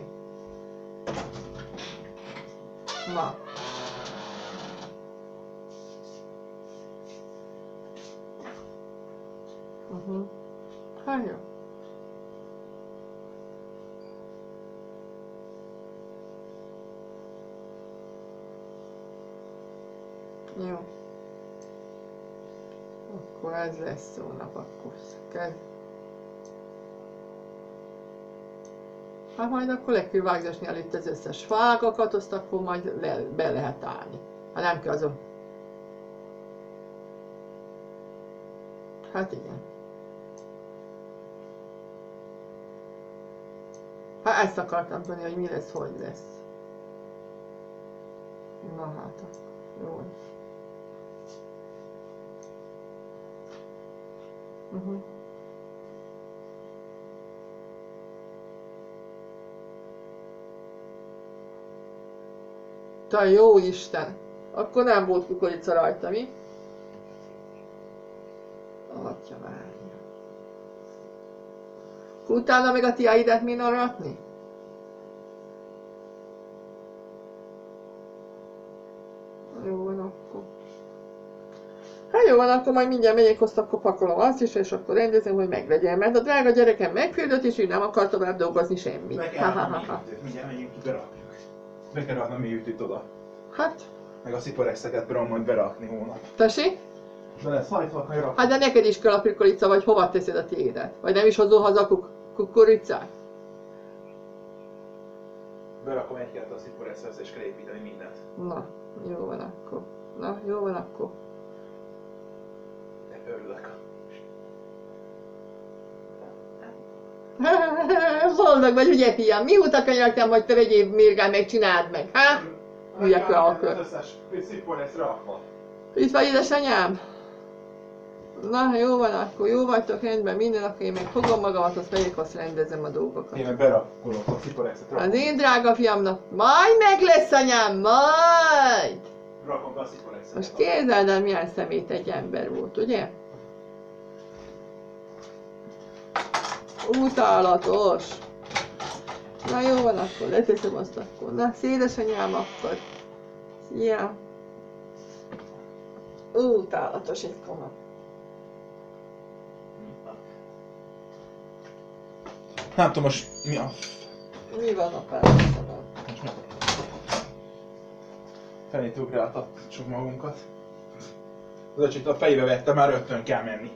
Na. Uh-huh. Hát jó. Jó. Akkor ez lesz hónap, akkor kezd. Hát majd akkor le kell vágdosni itt az összes fágakat, azt akkor majd le, be lehet állni. Ha nem kell azon. Hát igen. Hát ezt akartam tudni, hogy mi lesz, hogy lesz. Na hát, jó. Uh-huh. Te jó Isten! Akkor nem volt kukorica rajta, mi? Atya Mária. Utána még a tiaidet mi aratni? Jó van akkor. Hát jó van, akkor majd mindjárt megyek, azt akkor pakolom azt is, és akkor rendezem, hogy meglegyen. Mert a drága gyerekem megfürdött, és ő nem akar tovább dolgozni semmit. Be kell rakni a mélyütőt, mindjárt megyünk ki, berakjuk. Be kell rakni a mélyütőt oda. Hát? Meg a sziporexeket próbálom majd berakni hónap. Tessék? De lesz hajtva, ha rakni. Hát de neked is kell a kukorica, vagy hova teszed a tiédet? Vagy nem is hozol haza a kuk kukoricát? Berakom egy-kettő a sziporexhez, és kell építeni mindent. Na, jó van akkor. Na, jó van akkor. De örülök. Boldog vagy, ugye fiam? Mióta kanyarodtam, hogy te vegyél mérgán, meg csináld meg, há? Hülye kölkör. Az összes sziporesz rakva. Itt vagy édesanyám? Na, jó van akkor, jó vagytok, rendben, minden, akkor én meg fogom magamat, azt megyek, azt rendezem a dolgokat. Én meg berakolom a sziporexet, rakom. Az én drága fiamnak majd meg lesz anyám, majd! Rakom be a sziporexet. Most képzeld el, milyen szemét egy ember volt, ugye? Utálatos! Na jó van akkor, leteszem azt akkor. Na, szédesanyám akkor. Szia! Ú, tálatos egy koma. Nem tudom most mi a... Mi van a párszal? Felét ugráltatjuk magunkat. Az öcsit a fejbe vette, már rögtön kell menni.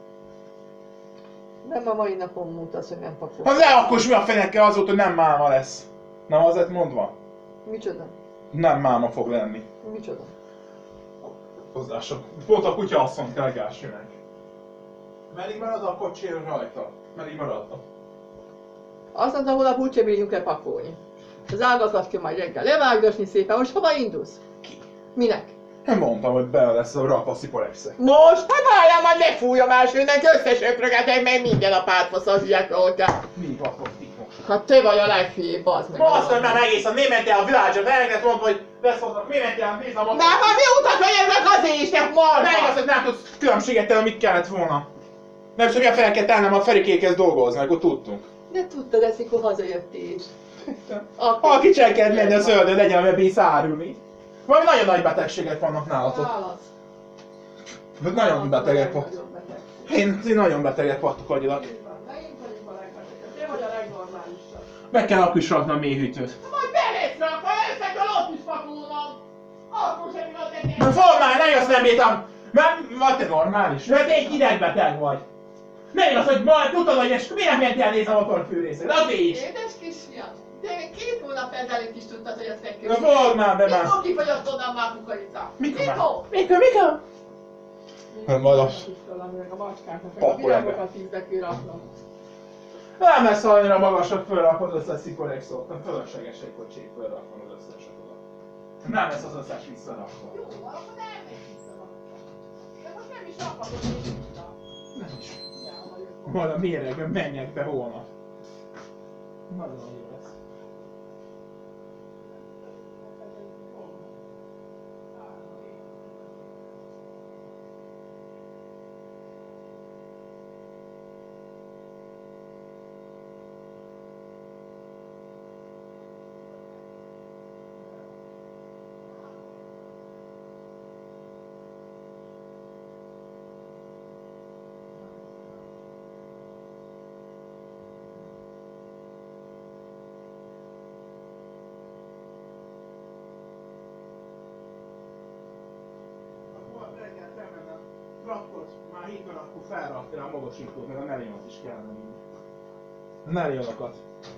Nem a mai napon mutatsz, hogy nem pakol. Az le akkor is mi a fenekkel azóta, hogy nem máma lesz. Nem az lett mondva? Micsoda? Nem máma fog lenni. Micsoda? Hozzások. Pont a kutya asszony kell gásjönek. Meddig marad a kocsi rajta? Meddig maradta? Azt mondtam, hogy a búcsú bírjuk le pakolni. Az ágakat kell majd reggel levágdosni szépen. Most hova indulsz? Ki? Minek? Nem mondtam, hogy bele lesz a rapaszi polexek. Most? Hát várjál, majd ne fújja másőnek, összesöprögetek meg minden a pártfasz a hülyekóta. Mi vakok ti most? Hát te vagy a legfőbb, bazd meg. Basz, hogy már egészen mi mentél a világra, de elkezdett mondva, hogy beszóltak, mi mentél a nézem. Nem, hát mi utat megyek azért is, te marha! Nem igaz, hogy nem tudsz különbséget tenni, mit kellett volna. Nem is, hogy milyen fel kell tennem, a Ferikékhez dolgozni, akkor tudtunk. De tudtad ezt, mikor hazajöttél is. Ha kicselked menni a zöldön, legyen, amiben bíz árulni. Valami nagyon nagy betegségek vannak nálatok. Válasz. Nagyon betegek vagytok. Én, én nagyon betegek vagytok agyilag. Megint vagyunk a legbetegebb. Te vagy a legnormálisabb. Meg kell akkor is rakni a mélyhűtőt. Majd belész rakva, összekkel ott is pakolom. Akkor sem igaz nekem. Na formál, ne jössz, nem bírtam! Mert vagy te normális? Mert te egy idegbeteg vagy. Nem igaz, hogy ma tudod, hogy és miért miért elnéz a motorfűrészed? Azért is! Édes kisfiam, de még két hónap ezelőtt is tudtad, hogy ezt Na megkérdezik. formál be már! Mikor kifogyott onnan már kukorica? Mikor már? Mikor? Mikor, mikor? Nem magas. A macskáknak, a Pakol ebbe. virágokat tízbe kell raknom. Nem lesz annyira magas, hogy fölrakod összes szikorexot, nem fölösleges egy kocsit fölrakod az összeset oda. Nem lesz az összes visszarakva. Jó, akkor elmegy vissza. De most nem is rakhatok még vissza. Nem is. Ja, vagyok. Majd a méregben menjek be holnap. Nagyon jó lesz. Rakod, már hétben akkor felrakta a magasítót, meg a nelionot is kell menni. A nelionokat.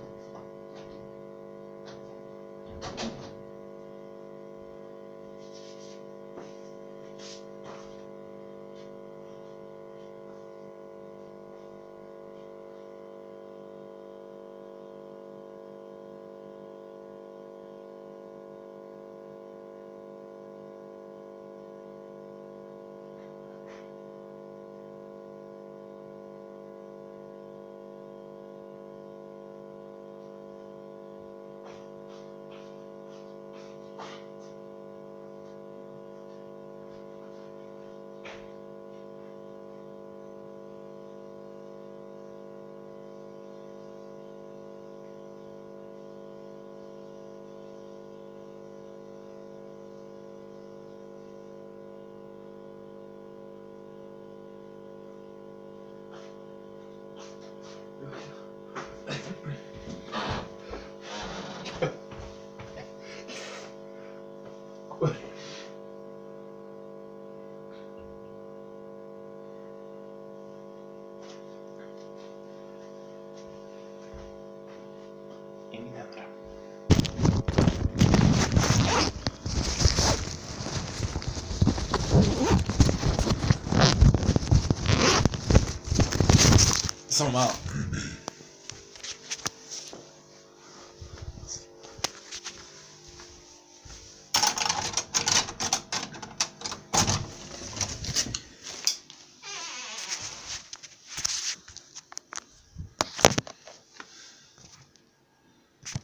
Én mindenre. Szóval